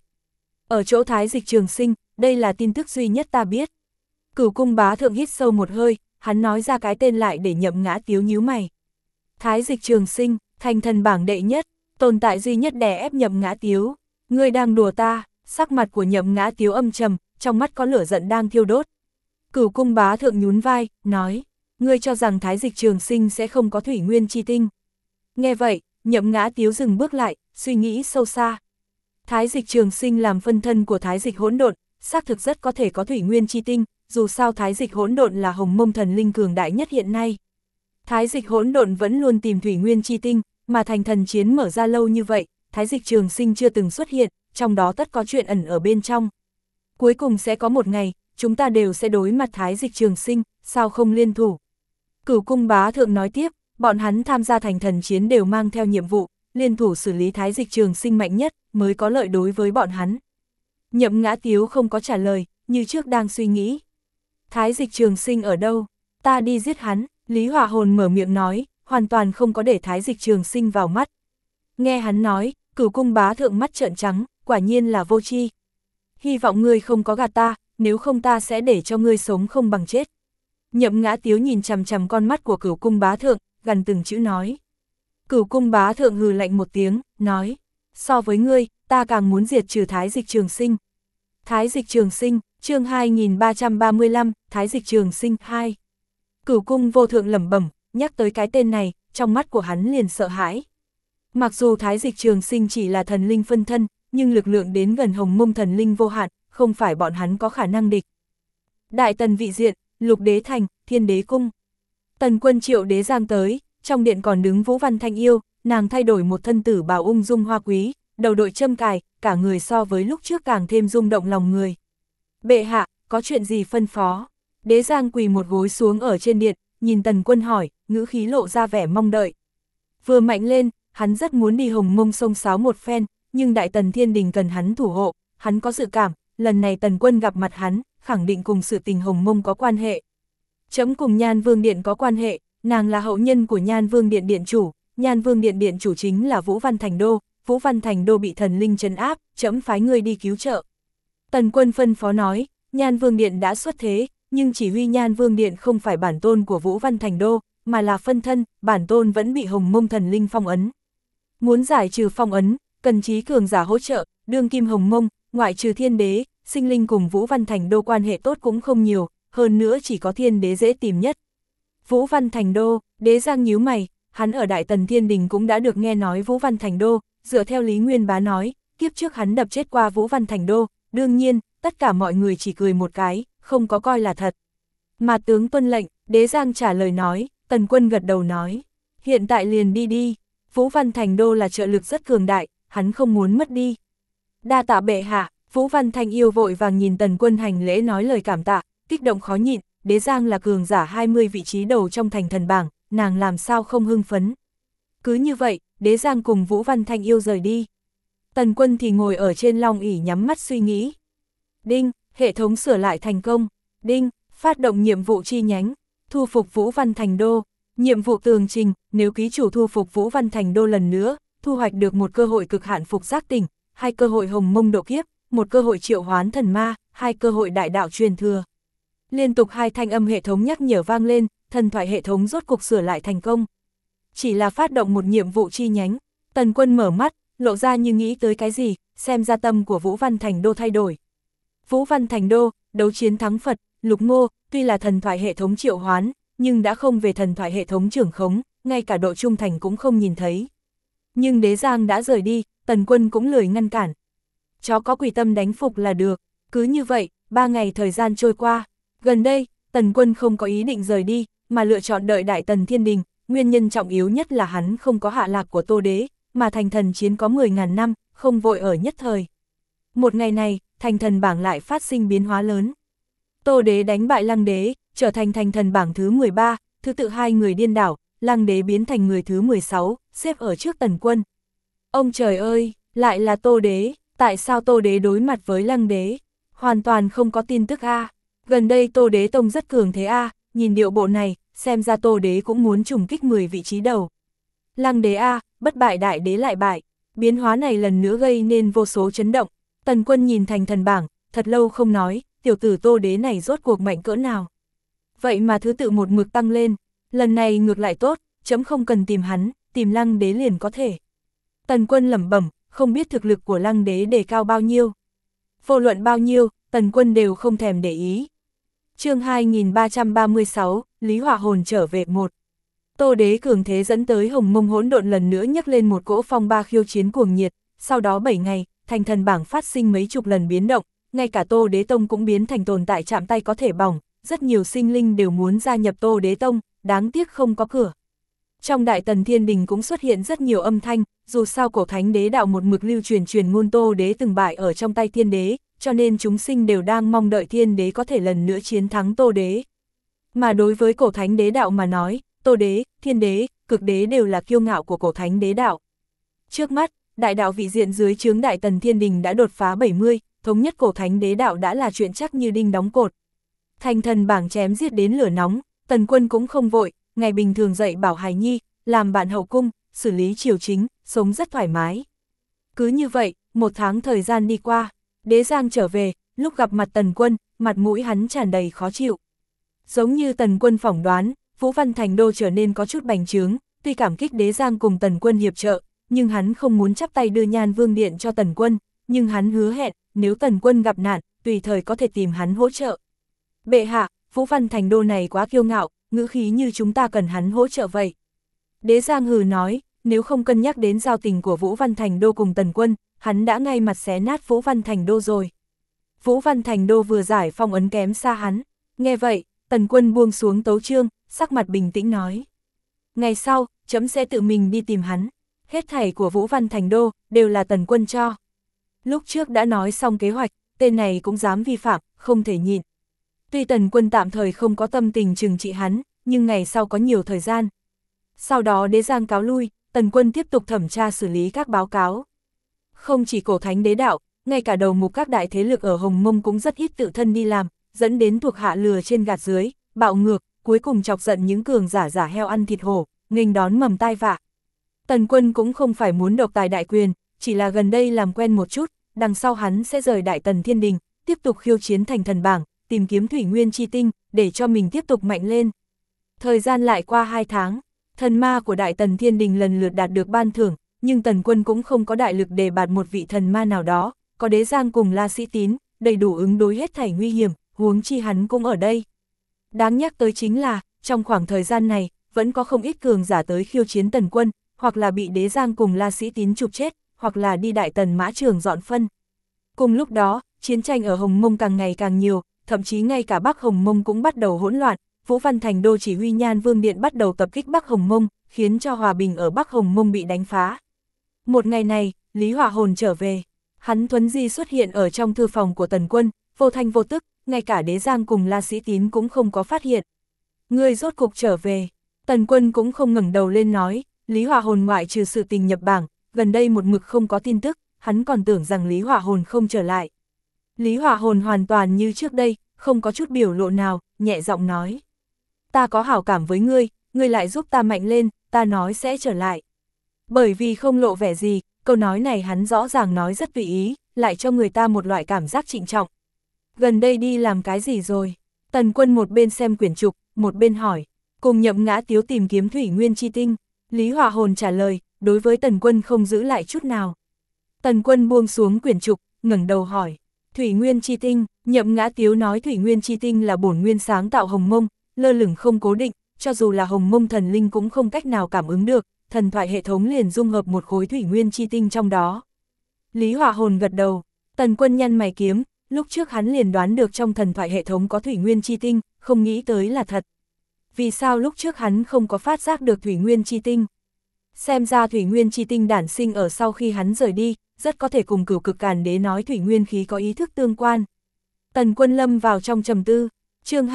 A: Ở chỗ Thái Dịch Trường Sinh, đây là tin tức duy nhất ta biết. Cửu Cung Bá Thượng hít sâu một hơi, hắn nói ra cái tên lại để Nhậm Ngã Tiếu nhíu mày. Thái Dịch Trường Sinh, thành thần bảng đệ nhất, tồn tại duy nhất đè ép Nhậm Ngã Tiếu. Ngươi đang đùa ta, sắc mặt của Nhậm Ngã Tiếu âm trầm, trong mắt có lửa giận đang thiêu đốt. Cửu Cung Bá Thượng nhún vai, nói, ngươi cho rằng Thái Dịch Trường Sinh sẽ không có Thủy Nguyên Chi Tinh. Nghe vậy, Nhậm Ngã Tiếu dừng bước lại, suy nghĩ sâu xa. Thái Dịch Trường Sinh làm phân thân của Thái Dịch Hỗn Độn, xác thực rất có thể có Thủy Nguyên Chi Tinh, dù sao Thái Dịch Hỗn Độn là hồng mông thần linh cường đại nhất hiện nay. Thái Dịch Hỗn Độn vẫn luôn tìm Thủy Nguyên Chi Tinh, mà thành thần chiến mở ra lâu như vậy, Thái Dịch Trường Sinh chưa từng xuất hiện, trong đó tất có chuyện ẩn ở bên trong. Cuối cùng sẽ có một ngày, chúng ta đều sẽ đối mặt Thái Dịch Trường Sinh, sao không liên thủ. Cửu Cung Bá Thượng nói tiếp, bọn hắn tham gia thành thần chiến đều mang theo nhiệm vụ, liên thủ xử lý Thái Dịch Trường Sinh mạnh nhất, mới có lợi đối với bọn hắn. Nhậm Ngã Tiếu không có trả lời, như trước đang suy nghĩ. Thái Dịch Trường Sinh ở đâu? Ta đi giết hắn. Lý Hỏa Hồn mở miệng nói, hoàn toàn không có để Thái Dịch Trường Sinh vào mắt. Nghe hắn nói, Cửu Cung Bá Thượng mắt trợn trắng, quả nhiên là vô tri. Hy vọng ngươi không có gạt ta, nếu không ta sẽ để cho ngươi sống không bằng chết. Nhậm Ngã Tiếu nhìn chằm chằm con mắt của Cửu Cung Bá Thượng, gần từng chữ nói. Cửu Cung Bá Thượng hừ lạnh một tiếng, nói, so với ngươi, ta càng muốn diệt trừ Thái Dịch Trường Sinh. Thái Dịch Trường Sinh, chương 2335, Thái Dịch Trường Sinh 2. Cửu Cung Vô Thượng lẩm bẩm, nhắc tới cái tên này, trong mắt của hắn liền sợ hãi. Mặc dù Thái Dịch Trường Sinh chỉ là thần linh phân thân, nhưng lực lượng đến gần hồng mông thần linh vô hạn, không phải bọn hắn có khả năng địch. Đại Tần vị diện, Lục Đế Thành, Thiên Đế Cung. Tần Quân Triệu Đế giang tới, trong điện còn đứng Vũ Văn Thanh Yêu, nàng thay đổi một thân tử bào ung dung hoa quý, đầu đội châm cài, cả người so với lúc trước càng thêm rung động lòng người. Bệ hạ, có chuyện gì phân phó? Đế giang quỳ một gối xuống ở trên điện, nhìn Tần Quân hỏi, ngữ khí lộ ra vẻ mong đợi. Vừa mạnh lên, hắn rất muốn đi hồng mông sông sáo một phen, nhưng Đại Tần Thiên Đình cần hắn thủ hộ, hắn có dự cảm, lần này Tần Quân gặp mặt hắn, khẳng định cùng sự tình hồng mông có quan hệ. Trẫm cùng Nhan Vương Điện có quan hệ, nàng là hậu nhân của Nhan Vương Điện Điện chủ, Nhan Vương Điện Điện chủ chính là Vũ Văn Thành Đô, Vũ Văn Thành Đô bị thần linh trấn áp, trẫm phái người đi cứu trợ. Tần Quân phân phó nói, Nhan Vương Điện đã xuất thế, nhưng chỉ huy Nhan Vương Điện không phải bản tôn của Vũ Văn Thành Đô, mà là phân thân, bản tôn vẫn bị Hồng Mông Thần Linh phong ấn. Muốn giải trừ phong ấn, cần trí cường giả hỗ trợ, đương kim Hồng Mông, ngoại trừ Thiên Đế, Sinh Linh cùng Vũ Văn Thành Đô quan hệ tốt cũng không nhiều, hơn nữa chỉ có Thiên Đế dễ tìm nhất. Vũ Văn Thành Đô, Đế Giang nhíu mày, hắn ở Đại Tần Thiên Đình cũng đã được nghe nói Vũ Văn Thành Đô, dựa theo Lý Nguyên Bá nói, kiếp trước hắn đập chết qua Vũ Văn Thành Đô, đương nhiên, tất cả mọi người chỉ cười một cái, không có coi là thật. Mà tướng tuân lệnh, Đế Giang trả lời nói, Tần Quân gật đầu nói, hiện tại liền đi đi, Vũ Văn Thành Đô là trợ lực rất cường đại, hắn không muốn mất đi. Đa tạ bệ hạ, Vũ Văn Thành yêu vội vàng nhìn Tần Quân hành lễ nói lời cảm tạ, kích động khó nhịn, Đế Giang là cường giả 20 vị trí đầu trong thành thần bảng, nàng làm sao không hưng phấn. Cứ như vậy, Đế Giang cùng Vũ Văn Thành yêu rời đi. Tần Quân thì ngồi ở trên long ỷ nhắm mắt suy nghĩ. Đinh, hệ thống sửa lại thành công. Đinh, phát động nhiệm vụ chi nhánh, thu phục Vũ Văn Thành Đô. Nhiệm vụ tường trình, nếu ký chủ thu phục Vũ Văn Thành Đô lần nữa, thu hoạch được một cơ hội cực hạn phục giác tỉnh, 2 cơ hội hồng mông độ kiếp, 1 cơ hội triệu hoán thần ma, 2 cơ hội đại đạo truyền thừa. Liên tục 2 thanh âm hệ thống nhắc nhở vang lên, thần thoại hệ thống rốt cục sửa lại thành công. Chỉ là phát động một nhiệm vụ chi nhánh, Tần Quân mở mắt, lộ ra như nghĩ tới cái gì, xem ra tâm của Vũ Văn Thành Đô thay đổi. Vũ Văn Thành Đô, đấu chiến thắng Phật, Lục Ngô, tuy là thần thoại hệ thống triệu hoán, nhưng đã không về thần thoại hệ thống trưởng khống, ngay cả độ trung thành cũng không nhìn thấy. Nhưng Đế Giang đã rời đi, Tần Quân cũng lười ngăn cản. Chó có quỷ tâm đánh phục là được, cứ như vậy, 3 ngày thời gian trôi qua. Gần đây, Tần Quân không có ý định rời đi, mà lựa chọn đợi Đại Tần Thiên Đình, nguyên nhân trọng yếu nhất là hắn không có hạ lạc của Tô Đế, mà thành thần chiến có 10.000 năm, không vội ở nhất thời. Một ngày này, thành thần bảng lại phát sinh biến hóa lớn. Tô Đế đánh bại Lăng Đế, trở thành thành thần bảng thứ 13, thứ tự 2 người điên đảo, Lăng Đế biến thành người thứ 16, xếp ở trước Tần Quân. Ông trời ơi, lại là Tô Đế, tại sao Tô Đế đối mặt với Lăng Đế? Hoàn toàn không có tin tức a. Gần đây Tô Đế tông rất cường thế a, nhìn điệu bộ này, xem ra Tô Đế cũng muốn trùng kích 10 vị trí đầu. Lăng Đế a, bất bại đại đế lại bại, biến hóa này lần nữa gây nên vô số chấn động. Tần Quân nhìn thành thần bảng, thật lâu không nói, tiểu tử Tô Đế này rốt cuộc mạnh cỡ nào. Vậy mà thứ tự một mực tăng lên, lần này ngược lại tốt, chấm không cần tìm hắn, tìm Lăng Đế liền có thể. Tần Quân lẩm bẩm, không biết thực lực của Lăng Đế đề cao bao nhiêu. Vô luận bao nhiêu, Tần Quân đều không thèm để ý. Chương 2336, Lý Hỏa Hồn trở về 1. Tô Đế cường thế dẫn tới Hồng Mông hỗn độn lần nữa nhấc lên một cỗ phong ba khiêu chiến cuồng nhiệt, sau đó 7 ngày, thành thần bảng phát sinh mấy chục lần biến động, ngay cả Tô Đế Tông cũng biến thành tồn tại chạm tay có thể bỏng, rất nhiều sinh linh đều muốn gia nhập Tô Đế Tông, đáng tiếc không có cửa. Trong Đại Tần Thiên Đình cũng xuất hiện rất nhiều âm thanh, dù sao cổ thánh đế đạo một mực lưu truyền ngôn Tô Đế từng bại ở trong tay Thiên Đế, cho nên chúng sinh đều đang mong đợi Thiên Đế có thể lần nữa chiến thắng Tô Đế. Mà đối với cổ thánh đế đạo mà nói, Tô Đế, Thiên Đế, Cực Đế đều là kiêu ngạo của cổ thánh đế đạo. Trước mắt, đại đạo vị diện dưới chướng Đại Tần Thiên Đình đã đột phá 70, thống nhất cổ thánh đế đạo đã là chuyện chắc như đinh đóng cột. Thành thần bảng chém giết đến lửa nóng, Tần Quân cũng không vội, ngày bình thường dạy bảo hài nhi, làm bạn hậu cung, xử lý triều chính, sống rất thoải mái. Cứ như vậy, 1 tháng thời gian đi qua, Đế Giang trở về, lúc gặp mặt Tần Quân, mặt mũi hắn tràn đầy khó chịu. Giống như Tần Quân phỏng đoán, Vũ Văn Thành Đô trở nên có chút bành trướng, tuy cảm kích Đế Giang cùng Tần Quân hiệp trợ, nhưng hắn không muốn chắp tay đưa Nhan Vương Điện cho Tần Quân, nhưng hắn hứa hẹn, nếu Tần Quân gặp nạn, tùy thời có thể tìm hắn hỗ trợ. Bệ hạ, Vũ Văn Thành Đô này quá kiêu ngạo, ngữ khí như chúng ta cần hắn hỗ trợ vậy. Đế Giang hừ nói, nếu không cân nhắc đến giao tình của Vũ Văn Thành Đô cùng Tần Quân, hắn đã ngay mặt xé nát Vũ Văn Thành Đô rồi. Vũ Văn Thành Đô vừa giải phong ấn kém xa hắn, nghe vậy, Tần Quân buông xuống tấu chương, sắc mặt bình tĩnh nói. Ngày sau, chấm sẽ tự mình đi tìm hắn, hết thảy của Vũ Văn Thành Đô, đều là Tần Quân cho. Lúc trước đã nói xong kế hoạch, tên này cũng dám vi phạm, không thể nhịn. Tuy Tần Quân tạm thời không có tâm tình trừng trị hắn, nhưng ngày sau có nhiều thời gian. Sau đó Đế Giang cáo lui, Tần Quân tiếp tục thẩm tra xử lý các báo cáo. Không chỉ cổ thánh đế đạo, ngay cả đầu mục các đại thế lực ở Hồng Mông cũng rất ít tự thân đi làm, dẫn đến thuộc hạ lừa trên gạt dưới, bạo ngược, cuối cùng chọc giận những cường giả heo ăn thịt hổ, nghênh đón mầm tai vạ. Tần Quân cũng không phải muốn độc tài đại quyền, chỉ là gần đây làm quen một chút, đằng sau hắn sẽ rời Đại Tần Thiên Đình, tiếp tục khiêu chiến thành thần bảng, tìm kiếm thủy nguyên chi tinh, để cho mình tiếp tục mạnh lên. Thời gian lại qua 2 tháng, thần ma của Đại Tần Thiên Đình lần lượt đạt được ban thưởng, nhưng Tần Quân cũng không có đại lực đề bạt một vị thần ma nào đó, có Đế Giang cùng La Sĩ Tín, đầy đủ ứng đối hết thảy nguy hiểm, huống chi hắn cũng ở đây. Đáng nhắc tới chính là, trong khoảng thời gian này, vẫn có không ít cường giả tới khiêu chiến Tần Quân, hoặc là bị Đế Giang cùng La Sĩ Tín chụp chết, hoặc là đi Đại Tần mã trường dọn phân. Cùng lúc đó, chiến tranh ở Hồng Mông càng ngày càng nhiều, thậm chí ngay cả Bắc Hồng Mông cũng bắt đầu hỗn loạn, Vũ Văn Thành Đô chỉ huy Nhan Vương Điện bắt đầu tập kích Bắc Hồng Mông, khiến cho hòa bình ở Bắc Hồng Mông bị đánh phá. Một ngày này, Lý Hỏa Hồn trở về, hắn thuấn di xuất hiện ở trong thư phòng của Tần Quân, vô thanh vô tức, ngay cả Đế Giang cùng La Sĩ Tín cũng không có phát hiện. Ngươi rốt cục trở về. Tần Quân cũng không ngẩng đầu lên nói, Lý Hỏa Hồn ngoại trừ sự tình nhập bảng, gần đây một mực không có tin tức, hắn còn tưởng rằng Lý Hỏa Hồn không trở lại. Lý Hỏa Hồn hoàn toàn như trước đây, không có chút biểu lộ nào, nhẹ giọng nói. Ta có hảo cảm với ngươi, ngươi lại giúp ta mạnh lên, ta nói sẽ trở lại. Bởi vì không lộ vẻ gì, câu nói này hắn rõ ràng nói rất tùy ý, lại cho người ta một loại cảm giác trịnh trọng. Gần đây đi làm cái gì rồi? Tần Quân một bên xem quyển trục, một bên hỏi. Cùng Nhậm Ngã Tiếu tìm kiếm thủy nguyên chi tinh. Lý Hỏa Hồn trả lời, đối với Tần Quân không giữ lại chút nào. Tần Quân buông xuống quyển trục, ngẩng đầu hỏi. Thủy nguyên chi tinh, Nhậm Ngã Tiếu nói thủy nguyên chi tinh là bổn nguyên sáng tạo Hồng Mông, lơ lửng không cố định, cho dù là Hồng Mông thần linh cũng không cách nào cảm ứng được, thần thoại hệ thống liền dung hợp một khối thủy nguyên chi tinh trong đó. Lý Hỏa Hồn gật đầu, Tần Quân nhăn mày kiếm, lúc trước hắn liền đoán được trong thần thoại hệ thống có thủy nguyên chi tinh, không nghĩ tới là thật. Vì sao lúc trước hắn không có phát giác được thủy nguyên chi tinh? Xem ra thủy nguyên chi tinh đản sinh ở sau khi hắn rời đi, rất có thể cùng Cửu Cực Càn Đế nói thủy nguyên khí có ý thức tương quan. Tần Quân lâm vào trong trầm tư, chương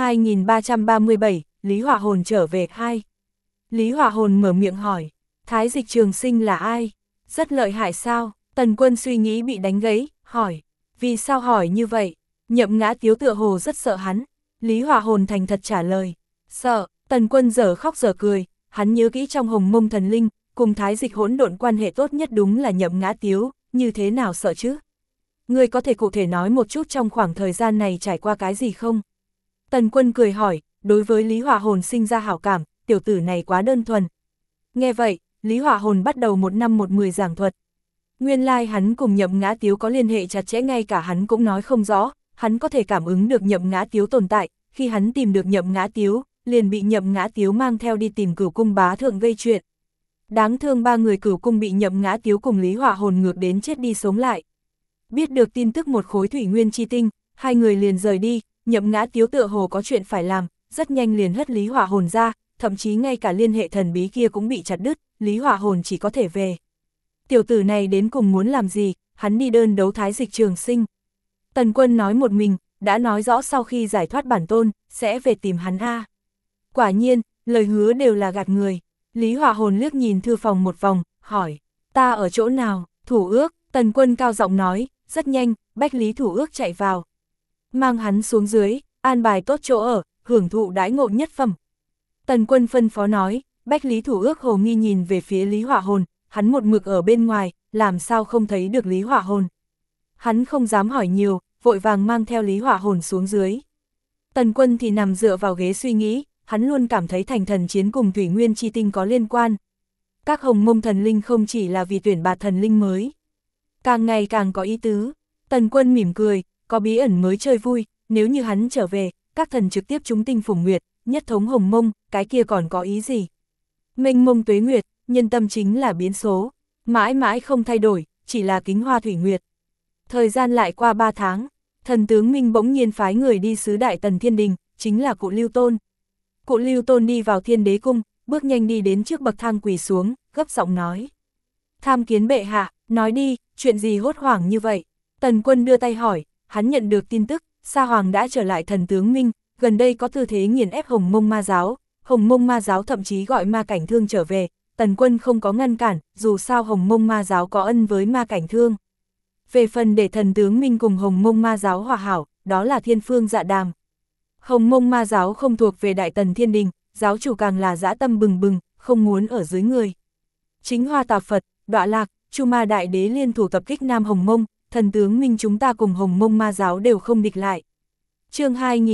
A: 2337, Lý Hỏa Hồn trở về 2. Lý Hỏa Hồn mở miệng hỏi, Thái Dịch Trường Sinh là ai? Rất lợi hại sao? Tần Quân suy nghĩ bị đánh gãy, hỏi, vì sao hỏi như vậy? Nhậm Ngã Tiếu tựa hồ rất sợ hắn. Lý Hỏa Hồn thành thật trả lời, sợ. Tần Quân dở khóc dở cười, hắn nhớ kỹ trong Hồng Mông thần linh, cùng Thái Dịch hỗn độn quan hệ tốt nhất đúng là Nhậm Ngã Tiếu, như thế nào sợ chứ? Ngươi có thể cụ thể nói một chút trong khoảng thời gian này trải qua cái gì không? Tần Quân cười hỏi, đối với Lý Hỏa Hồn sinh ra hảo cảm, tiểu tử này quá đơn thuần. Nghe vậy, Lý Hỏa Hồn bắt đầu 1 năm 1 10 giảng thuật. Nguyên lai hắn cùng Nhậm Ngã Tiếu có liên hệ chặt chẽ, ngay cả hắn cũng nói không rõ, hắn có thể cảm ứng được Nhậm Ngã Tiếu tồn tại, khi hắn tìm được Nhậm Ngã Tiếu, liền bị Nhậm Ngã Tiếu mang theo đi tìm Cửu Cung bá thượng gây chuyện. Đáng thương 3 người Cửu Cung bị Nhậm Ngã Tiếu cùng Lý Hỏa Hồn ngược đến chết đi sống lại. Biết được tin tức một khối thủy nguyên chi tinh, 2 người liền rời đi, Nhậm Ngã Tiếu tựa hồ có chuyện phải làm, rất nhanh liền hất Lý Hỏa Hồn ra, thậm chí ngay cả liên hệ thần bí kia cũng bị chặt đứt, Lý Hỏa Hồn chỉ có thể về. Tiểu tử này đến cùng muốn làm gì, hắn đi đơn đấu Thái Dịch Trường Sinh. Tần Quân nói một mình, đã nói rõ sau khi giải thoát bản tôn, sẽ về tìm hắn a. Quả nhiên, lời hứa đều là gạt người. Lý Hỏa Hồn liếc nhìn thư phòng một vòng, hỏi, ta ở chỗ nào? Thủ Ước. Tần Quân cao giọng nói, rất nhanh, Bách Lý Thủ Ước chạy vào. Mang hắn xuống dưới, an bài tốt chỗ ở, hưởng thụ đãi ngộ nhất phẩm. Tần Quân phân phó nói, Bách Lý Thủ Ước hồ nghi nhìn về phía Lý Hỏa Hồn, hắn một mực ở bên ngoài, làm sao không thấy được Lý Hỏa Hồn. Hắn không dám hỏi nhiều, vội vàng mang theo Lý Hỏa Hồn xuống dưới. Tần Quân thì nằm dựa vào ghế suy nghĩ, hắn luôn cảm thấy thành thần chiến cùng thủy nguyên chi tinh có liên quan. Các Hồng Mông thần linh không chỉ là vì tuyển bạt thần linh mới, càng ngày càng có ý tứ. Tần Quân mỉm cười, có bí ẩn mới chơi vui, nếu như hắn trở về, các thần trực tiếp trúng tinh phủng nguyệt, nhất thống Hồng Mông, cái kia còn có ý gì? Mênh mông tuế nguyệt, nhân tâm chính là biến số, mãi mãi không thay đổi, chỉ là kính hoa thủy nguyệt. Thời gian lại qua 3 tháng, thần tướng Minh bỗng nhiên phái người đi sứ Đại Tần Thiên Đình, chính là cụ Lưu Tôn. Cụ Lưu Tôn đi vào Thiên Đế cung, bước nhanh đi đến trước bậc thang quỳ xuống, gấp giọng nói. Tham kiến bệ hạ, nói đi, chuyện gì hốt hoảng như vậy? Tần Quân đưa tay hỏi, hắn nhận được tin tức, Sa Hoàng đã trở lại thần tướng Minh, gần đây có tư thế nghiền ép Hồng Mông ma giáo. Hồng Mông ma giáo thậm chí gọi Ma Cảnh Thương trở về, Tần Quân không có ngăn cản, dù sao Hồng Mông ma giáo có ân với Ma Cảnh Thương. Về phần để thần tướng Minh cùng Hồng Mông ma giáo hòa hảo, đó là Thiên Phương Dạ Đàm. Hồng Mông ma giáo không thuộc về Đại Tần Thiên Đình, giáo chủ càng là dã tâm bừng bừng, không muốn ở dưới người. Chính Hoa Tạp Phật, Đọa Lạc, Chu Ma Đại Đế liên thủ tập kích Nam Hồng Mông, thần tướng minh chúng ta cùng Hồng Mông ma giáo đều không địch lại. Chương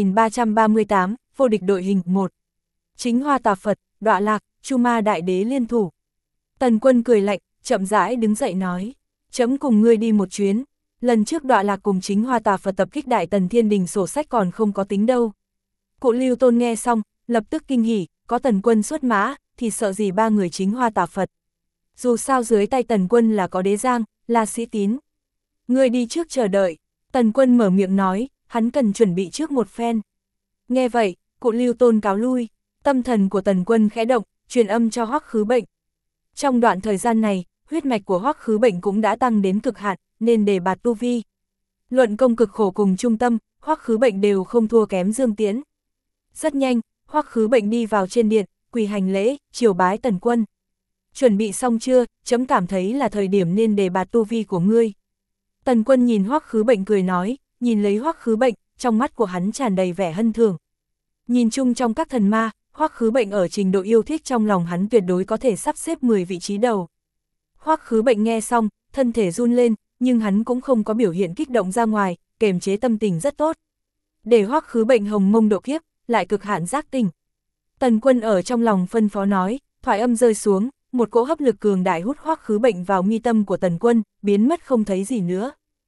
A: 2338, vô địch đội hình 1. Chính Hoa Tà Phật, Đọa Lạc, Chu Ma Đại Đế liên thủ. Tần Quân cười lạnh, chậm rãi đứng dậy nói, chấm cùng ngươi đi một chuyến, lần trước Đọa Lạc cùng Chính Hoa Tà Phật tập kích Đại Tần Thiên Đình sổ sách còn không có tính đâu. Cụ Lưu Tôn nghe xong, lập tức kinh hỉ, có Tần Quân xuất mã, thì sợ gì ba người Chính Hoa Tà Phật. Dù sao dưới tay Tần Quân là có Đế Giang, là Sĩ Tín. Ngươi đi trước chờ đợi, Tần Quân mở miệng nói, hắn cần chuẩn bị trước một phen. Nghe vậy, Cụ Lưu Tôn cáo lui, tâm thần của Tần Quân khẽ động, truyền âm cho Hoắc Khứ Bệnh. Trong đoạn thời gian này, huyết mạch của Hoắc Khứ Bệnh cũng đã tăng đến cực hạn, nên đề bạt tu vi. Luận công cực khổ cùng trung tâm, Hoắc Khứ Bệnh đều không thua kém Dương Tiễn. Rất nhanh, Hoắc Khứ Bệnh đi vào trên điện, quỳ hành lễ, triều bái Tần Quân. Chuẩn bị xong chưa, chấm cảm thấy là thời điểm nên đề bạt tu vi của ngươi. Tần Quân nhìn Hoắc Khứ Bệnh cười nói, nhìn lấy Hoắc Khứ Bệnh, trong mắt của hắn tràn đầy vẻ hân thường. Nhìn chung trong các thần ma, Hoắc Khứ Bệnh ở trình độ yêu thích trong lòng hắn tuyệt đối có thể sắp xếp 10 vị trí đầu. Hoắc Khứ Bệnh nghe xong, thân thể run lên, nhưng hắn cũng không có biểu hiện kích động ra ngoài, kềm chế tâm tình rất tốt. Để Hoắc Khứ Bệnh Hồng Mông độ kiếp, lại cực hạn giác tỉnh. Tần Quân ở trong lòng phân phó nói, thoại âm rơi xuống, một cỗ hấp lực cường đại hút Hoắc Khứ Bệnh vào mi tâm của Tần Quân, biến mất không thấy gì nữa.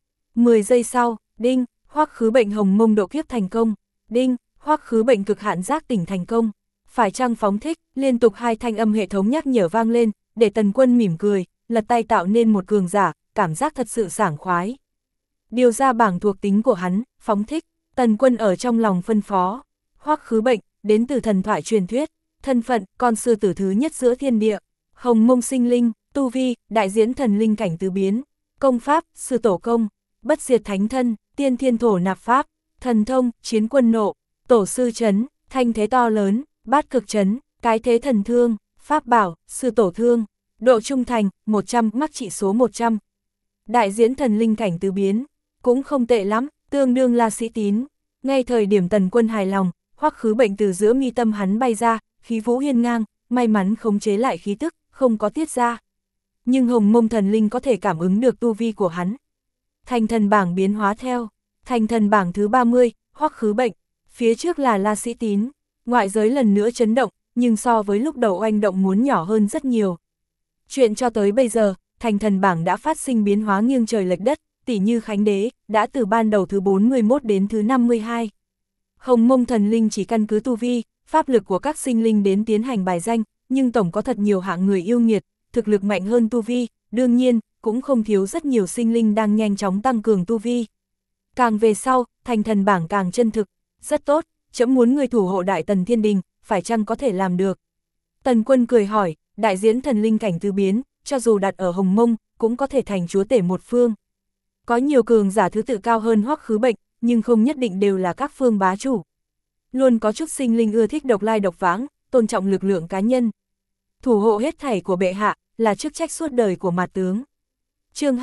A: 10 giây sau, đinh, Hoắc Khứ Bệnh Hồng Mông độ kiếp thành công, đinh, Hoắc Khứ Bệnh cực hạn giác tỉnh thành công. Phải chăng phóng thích, liên tục hai thanh âm hệ thống nhắc nhở vang lên, để Tần Quân mỉm cười, lật tay tạo nên một cường giả, cảm giác thật sự sảng khoái. Điều ra bảng thuộc tính của hắn, phóng thích, Tần Quân ở trong lòng phân phó. Hoắc Khứ Bệnh, đến từ thần thoại truyền thuyết, thân phận, con sư tử thứ nhất giữa thiên địa, Hồng Mông sinh linh, tu vi, đại diễn thần linh cảnh tứ biến, công pháp, sư tổ công, bất diệt thánh thân, tiên thiên thổ nạp pháp, thần thông, chiến quân nộ, tổ sư trấn, thanh thế to lớn, bát cực trấn, cái thế thần thương, pháp bảo, sư tổ thương, độ trung thành, 100, mắc trị số 100. Đại diễn thần linh cảnh tứ biến, cũng không tệ lắm, tương đương là Sĩ Tín. Ngay thời điểm Tần Quân hài lòng, Hoắc Khứ Bệnh từ giữa mi tâm hắn bay ra, khí vũ hiên ngang, may mắn khống chế lại khí tức, không có tiết ra. Nhưng Hồng Mông thần linh có thể cảm ứng được tu vi của hắn. Thành thần bảng biến hóa theo, thành thần bảng thứ 30, Hoắc Khứ Bệnh, phía trước là La Sĩ Tín. Ngoại giới lần nữa chấn động, nhưng so với lúc đầu oanh động muốn nhỏ hơn rất nhiều. Chuyện cho tới bây giờ, thành thần bảng đã phát sinh biến hóa nghiêng trời lệch đất, tỉ như Khánh Đế, đã từ ban đầu thứ 41 đến thứ 52. Hồng Mông thần linh chỉ căn cứ tu vi, pháp lực của các sinh linh đến tiến hành bài danh, nhưng tổng có thật nhiều hạng người yêu nghiệt, thực lực mạnh hơn tu vi, đương nhiên, cũng không thiếu rất nhiều sinh linh đang nhanh chóng tăng cường tu vi. Càng về sau, thành thần bảng càng chân thực, rất tốt, chấm muốn người thủ hộ Đại Tần Thiên Đình, phải chăng có thể làm được? Tần Quân cười hỏi, đại diễn thần linh cảnh tứ biến, cho dù đặt ở Hồng Mông, cũng có thể thành chúa tể một phương. Có nhiều cường giả thứ tự cao hơn Hoắc Khứ Bệnh, nhưng không nhất định đều là các phương bá chủ. Luôn có chút sinh linh ưa thích độc lai độc vãng, tôn trọng lực lượng cá nhân. Thủ hộ hết thảy của bệ hạ, là chức trách suốt đời của mạt tướng. Chương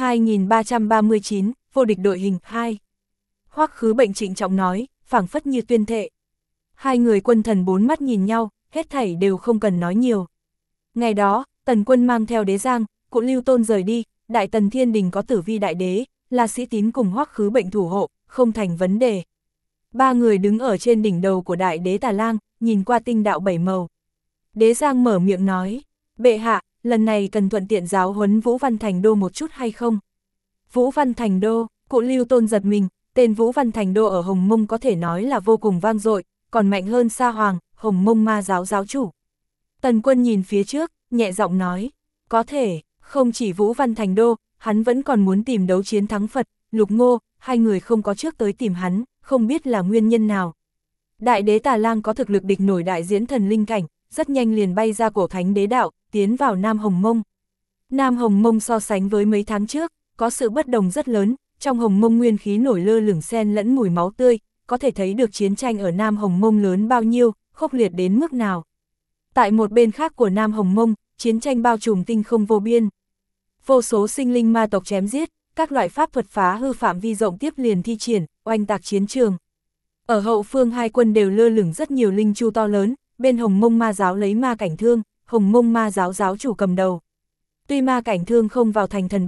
A: 2339, vô địch đội hình 2. Hoắc Khứ Bệnh trịnh trọng nói, phảng phất như tuyên thệ. Hai người quân thần bốn mắt nhìn nhau, hết thảy đều không cần nói nhiều. Ngày đó, Tần Quân mang theo Đế Giang, Cụ Lưu Tôn rời đi, Đại Tần Thiên Đình có Tử Vi Đại Đế, là Sĩ Tín cùng Hoắc Khứ Bệnh thủ hộ, không thành vấn đề. Ba người đứng ở trên đỉnh đầu của Đại Đế Tà Lang, nhìn qua tinh đạo bảy màu. Đế Giang mở miệng nói, bệ hạ, lần này cần thuận tiện giáo huấn Vũ Văn Thành Đô một chút hay không? Vũ Văn Thành Đô, Cụ Lưu Tôn giật mình, tên Vũ Văn Thành Đô ở Hồng Mông có thể nói là vô cùng vang dội, còn mạnh hơn Sa Hoàng, Hồng Mông ma giáo giáo chủ. Tần Quân nhìn phía trước, nhẹ giọng nói, có thể, không chỉ Vũ Văn Thành Đô, hắn vẫn còn muốn tìm đấu chiến thắng Phật, Lục Ngô, hai người không có trước tới tìm hắn, không biết là nguyên nhân nào. Đại Đế Tà Lang có thực lực địch nổi đại diễn thần linh cảnh, rất nhanh liền bay ra cổ thánh đế đạo, tiến vào Nam Hồng Mông. Nam Hồng Mông so sánh với mấy tháng trước, có sự bất đồng rất lớn, trong Hồng Mông nguyên khí nổi lơ lửng xen lẫn mùi máu tươi, có thể thấy được chiến tranh ở Nam Hồng Mông lớn bao nhiêu, khốc liệt đến mức nào. Tại một bên khác của Nam Hồng Mông, chiến tranh bao trùm tinh không vô biên. Vô số sinh linh ma tộc chém giết, các loại pháp thuật phá hư phạm vi rộng tiếp liền thi triển, oanh tạc chiến trường. Ở hậu phương hai quân đều lơ lửng rất nhiều linh chu to lớn, bên Hồng Mông ma giáo lấy Ma Cảnh Thương, Hồng Mông ma giáo giáo chủ cầm đầu. Tuy Ma Cảnh Thương không vào thành thần bảng,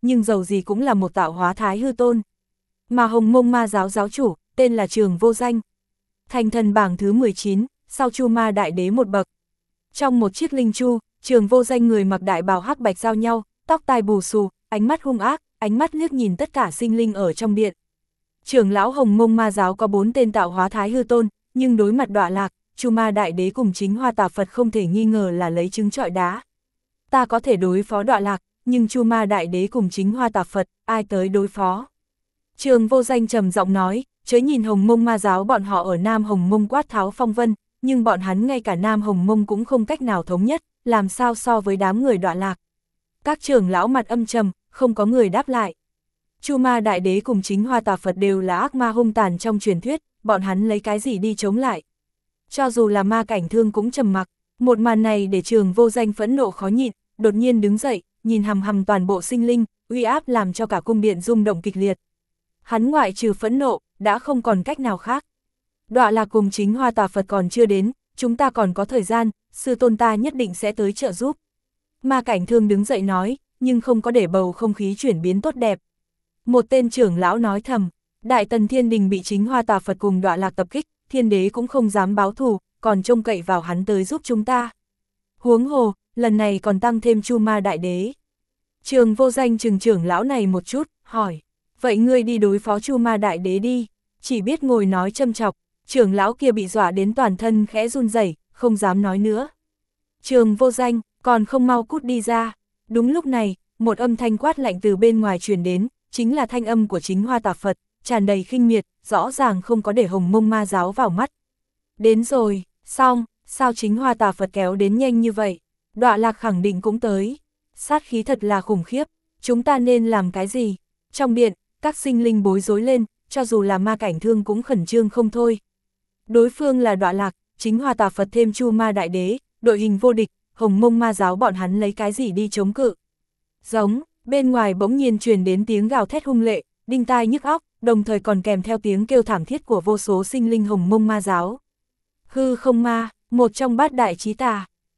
A: nhưng dầu gì cũng là một tạo hóa thái hư tôn. Mà Hồng Mông Ma giáo giáo chủ, tên là Trường Vô Danh. Thành thần bảng thứ 19, sau Chu Ma Đại Đế một bậc. Trong một chiếc linh chu, Trường Vô Danh người mặc đại bào hắc bạch giao nhau, tóc tai bù xù, ánh mắt hung ác, ánh mắt liếc nhìn tất cả sinh linh ở trong điện. Trưởng lão Hồng Mông Ma giáo có 4 tên tạo hóa thái hư tôn, nhưng đối mặt Đọa Lạc, Chu Ma Đại Đế cùng Chính Hoa Tà Phật không thể nghi ngờ là lấy trứng trọi đá. Ta có thể đối phó Đọa Lạc, nhưng Chu Ma Đại Đế cùng Chính Hoa Tà Phật, ai tới đối phó? Trường Vô Danh trầm giọng nói, chớ nhìn Hồng Mông Ma giáo bọn họ ở Nam Hồng Mông quát tháo phong vân, nhưng bọn hắn ngay cả Nam Hồng Mông cũng không cách nào thống nhất, làm sao so với đám người Đọa Lạc. Các trưởng lão mặt âm trầm, không có người đáp lại. Chu Ma Đại Đế cùng Chính Hoa Tà Phật đều là ác ma hung tàn trong truyền thuyết, bọn hắn lấy cái gì đi chống lại? Cho dù là Ma Cảnh Thương cũng trầm mặc, một màn này để Trường Vô Danh phẫn nộ khó nhịn, đột nhiên đứng dậy, nhìn hằm hằm toàn bộ sinh linh, uy áp làm cho cả cung điện rung động kịch liệt. Hắn ngoại trừ phẫn nộ, đã không còn cách nào khác. Đọa Lạc cùng Chính Hoa Tà Phật còn chưa đến, chúng ta còn có thời gian, sư tôn ta nhất định sẽ tới trợ giúp. Ma Cảnh Thương đứng dậy nói, nhưng không có để bầu không khí chuyển biến tốt đẹp. Một tên trưởng lão nói thầm, Đại Tần Thiên Đình bị Chính Hoa Tà Phật cùng Đọa Lạc tập kích, Thiên Đế cũng không dám báo thù, còn trông cậy vào hắn tới giúp chúng ta. Huống hồ, lần này còn tăng thêm Chu Ma Đại Đế. Trường Vô Danh chừng trưởng lão này một chút, hỏi, vậy ngươi đi đối phó Chu Ma Đại Đế đi, chỉ biết ngồi nói châm chọc, trưởng lão kia bị dọa đến toàn thân khẽ run rẩy, không dám nói nữa. Trường Vô Danh, còn không mau cút đi ra. Đúng lúc này, một âm thanh quát lạnh từ bên ngoài truyền đến, chính là thanh âm của Chính Hoa Tà Phật, tràn đầy khinh miệt, rõ ràng không có để Hồng Mông Ma giáo vào mắt. Đến rồi, xong, sao Chính Hoa Tà Phật kéo đến nhanh như vậy? Đọa Lạc khẳng định cũng tới. Sát khí thật là khủng khiếp, chúng ta nên làm cái gì? Trong điện, các sinh linh bối rối lên, cho dù là Ma Cảnh Thương cũng khẩn trương không thôi. Đối phương là Đọa Lạc, Chính Hoa Tà Phật thêm Chu Ma Đại Đế, đội hình vô địch, Hồng Mông Ma giáo bọn hắn lấy cái gì đi chống cự? Giống, bên ngoài bỗng nhiên truyền đến tiếng gào thét hung lệ, đinh tai nhức óc, đồng thời còn kèm theo tiếng kêu thảm thiết của vô số sinh linh Hồng Mông Ma giáo. Hư không ma, một trong bát đại chí tà,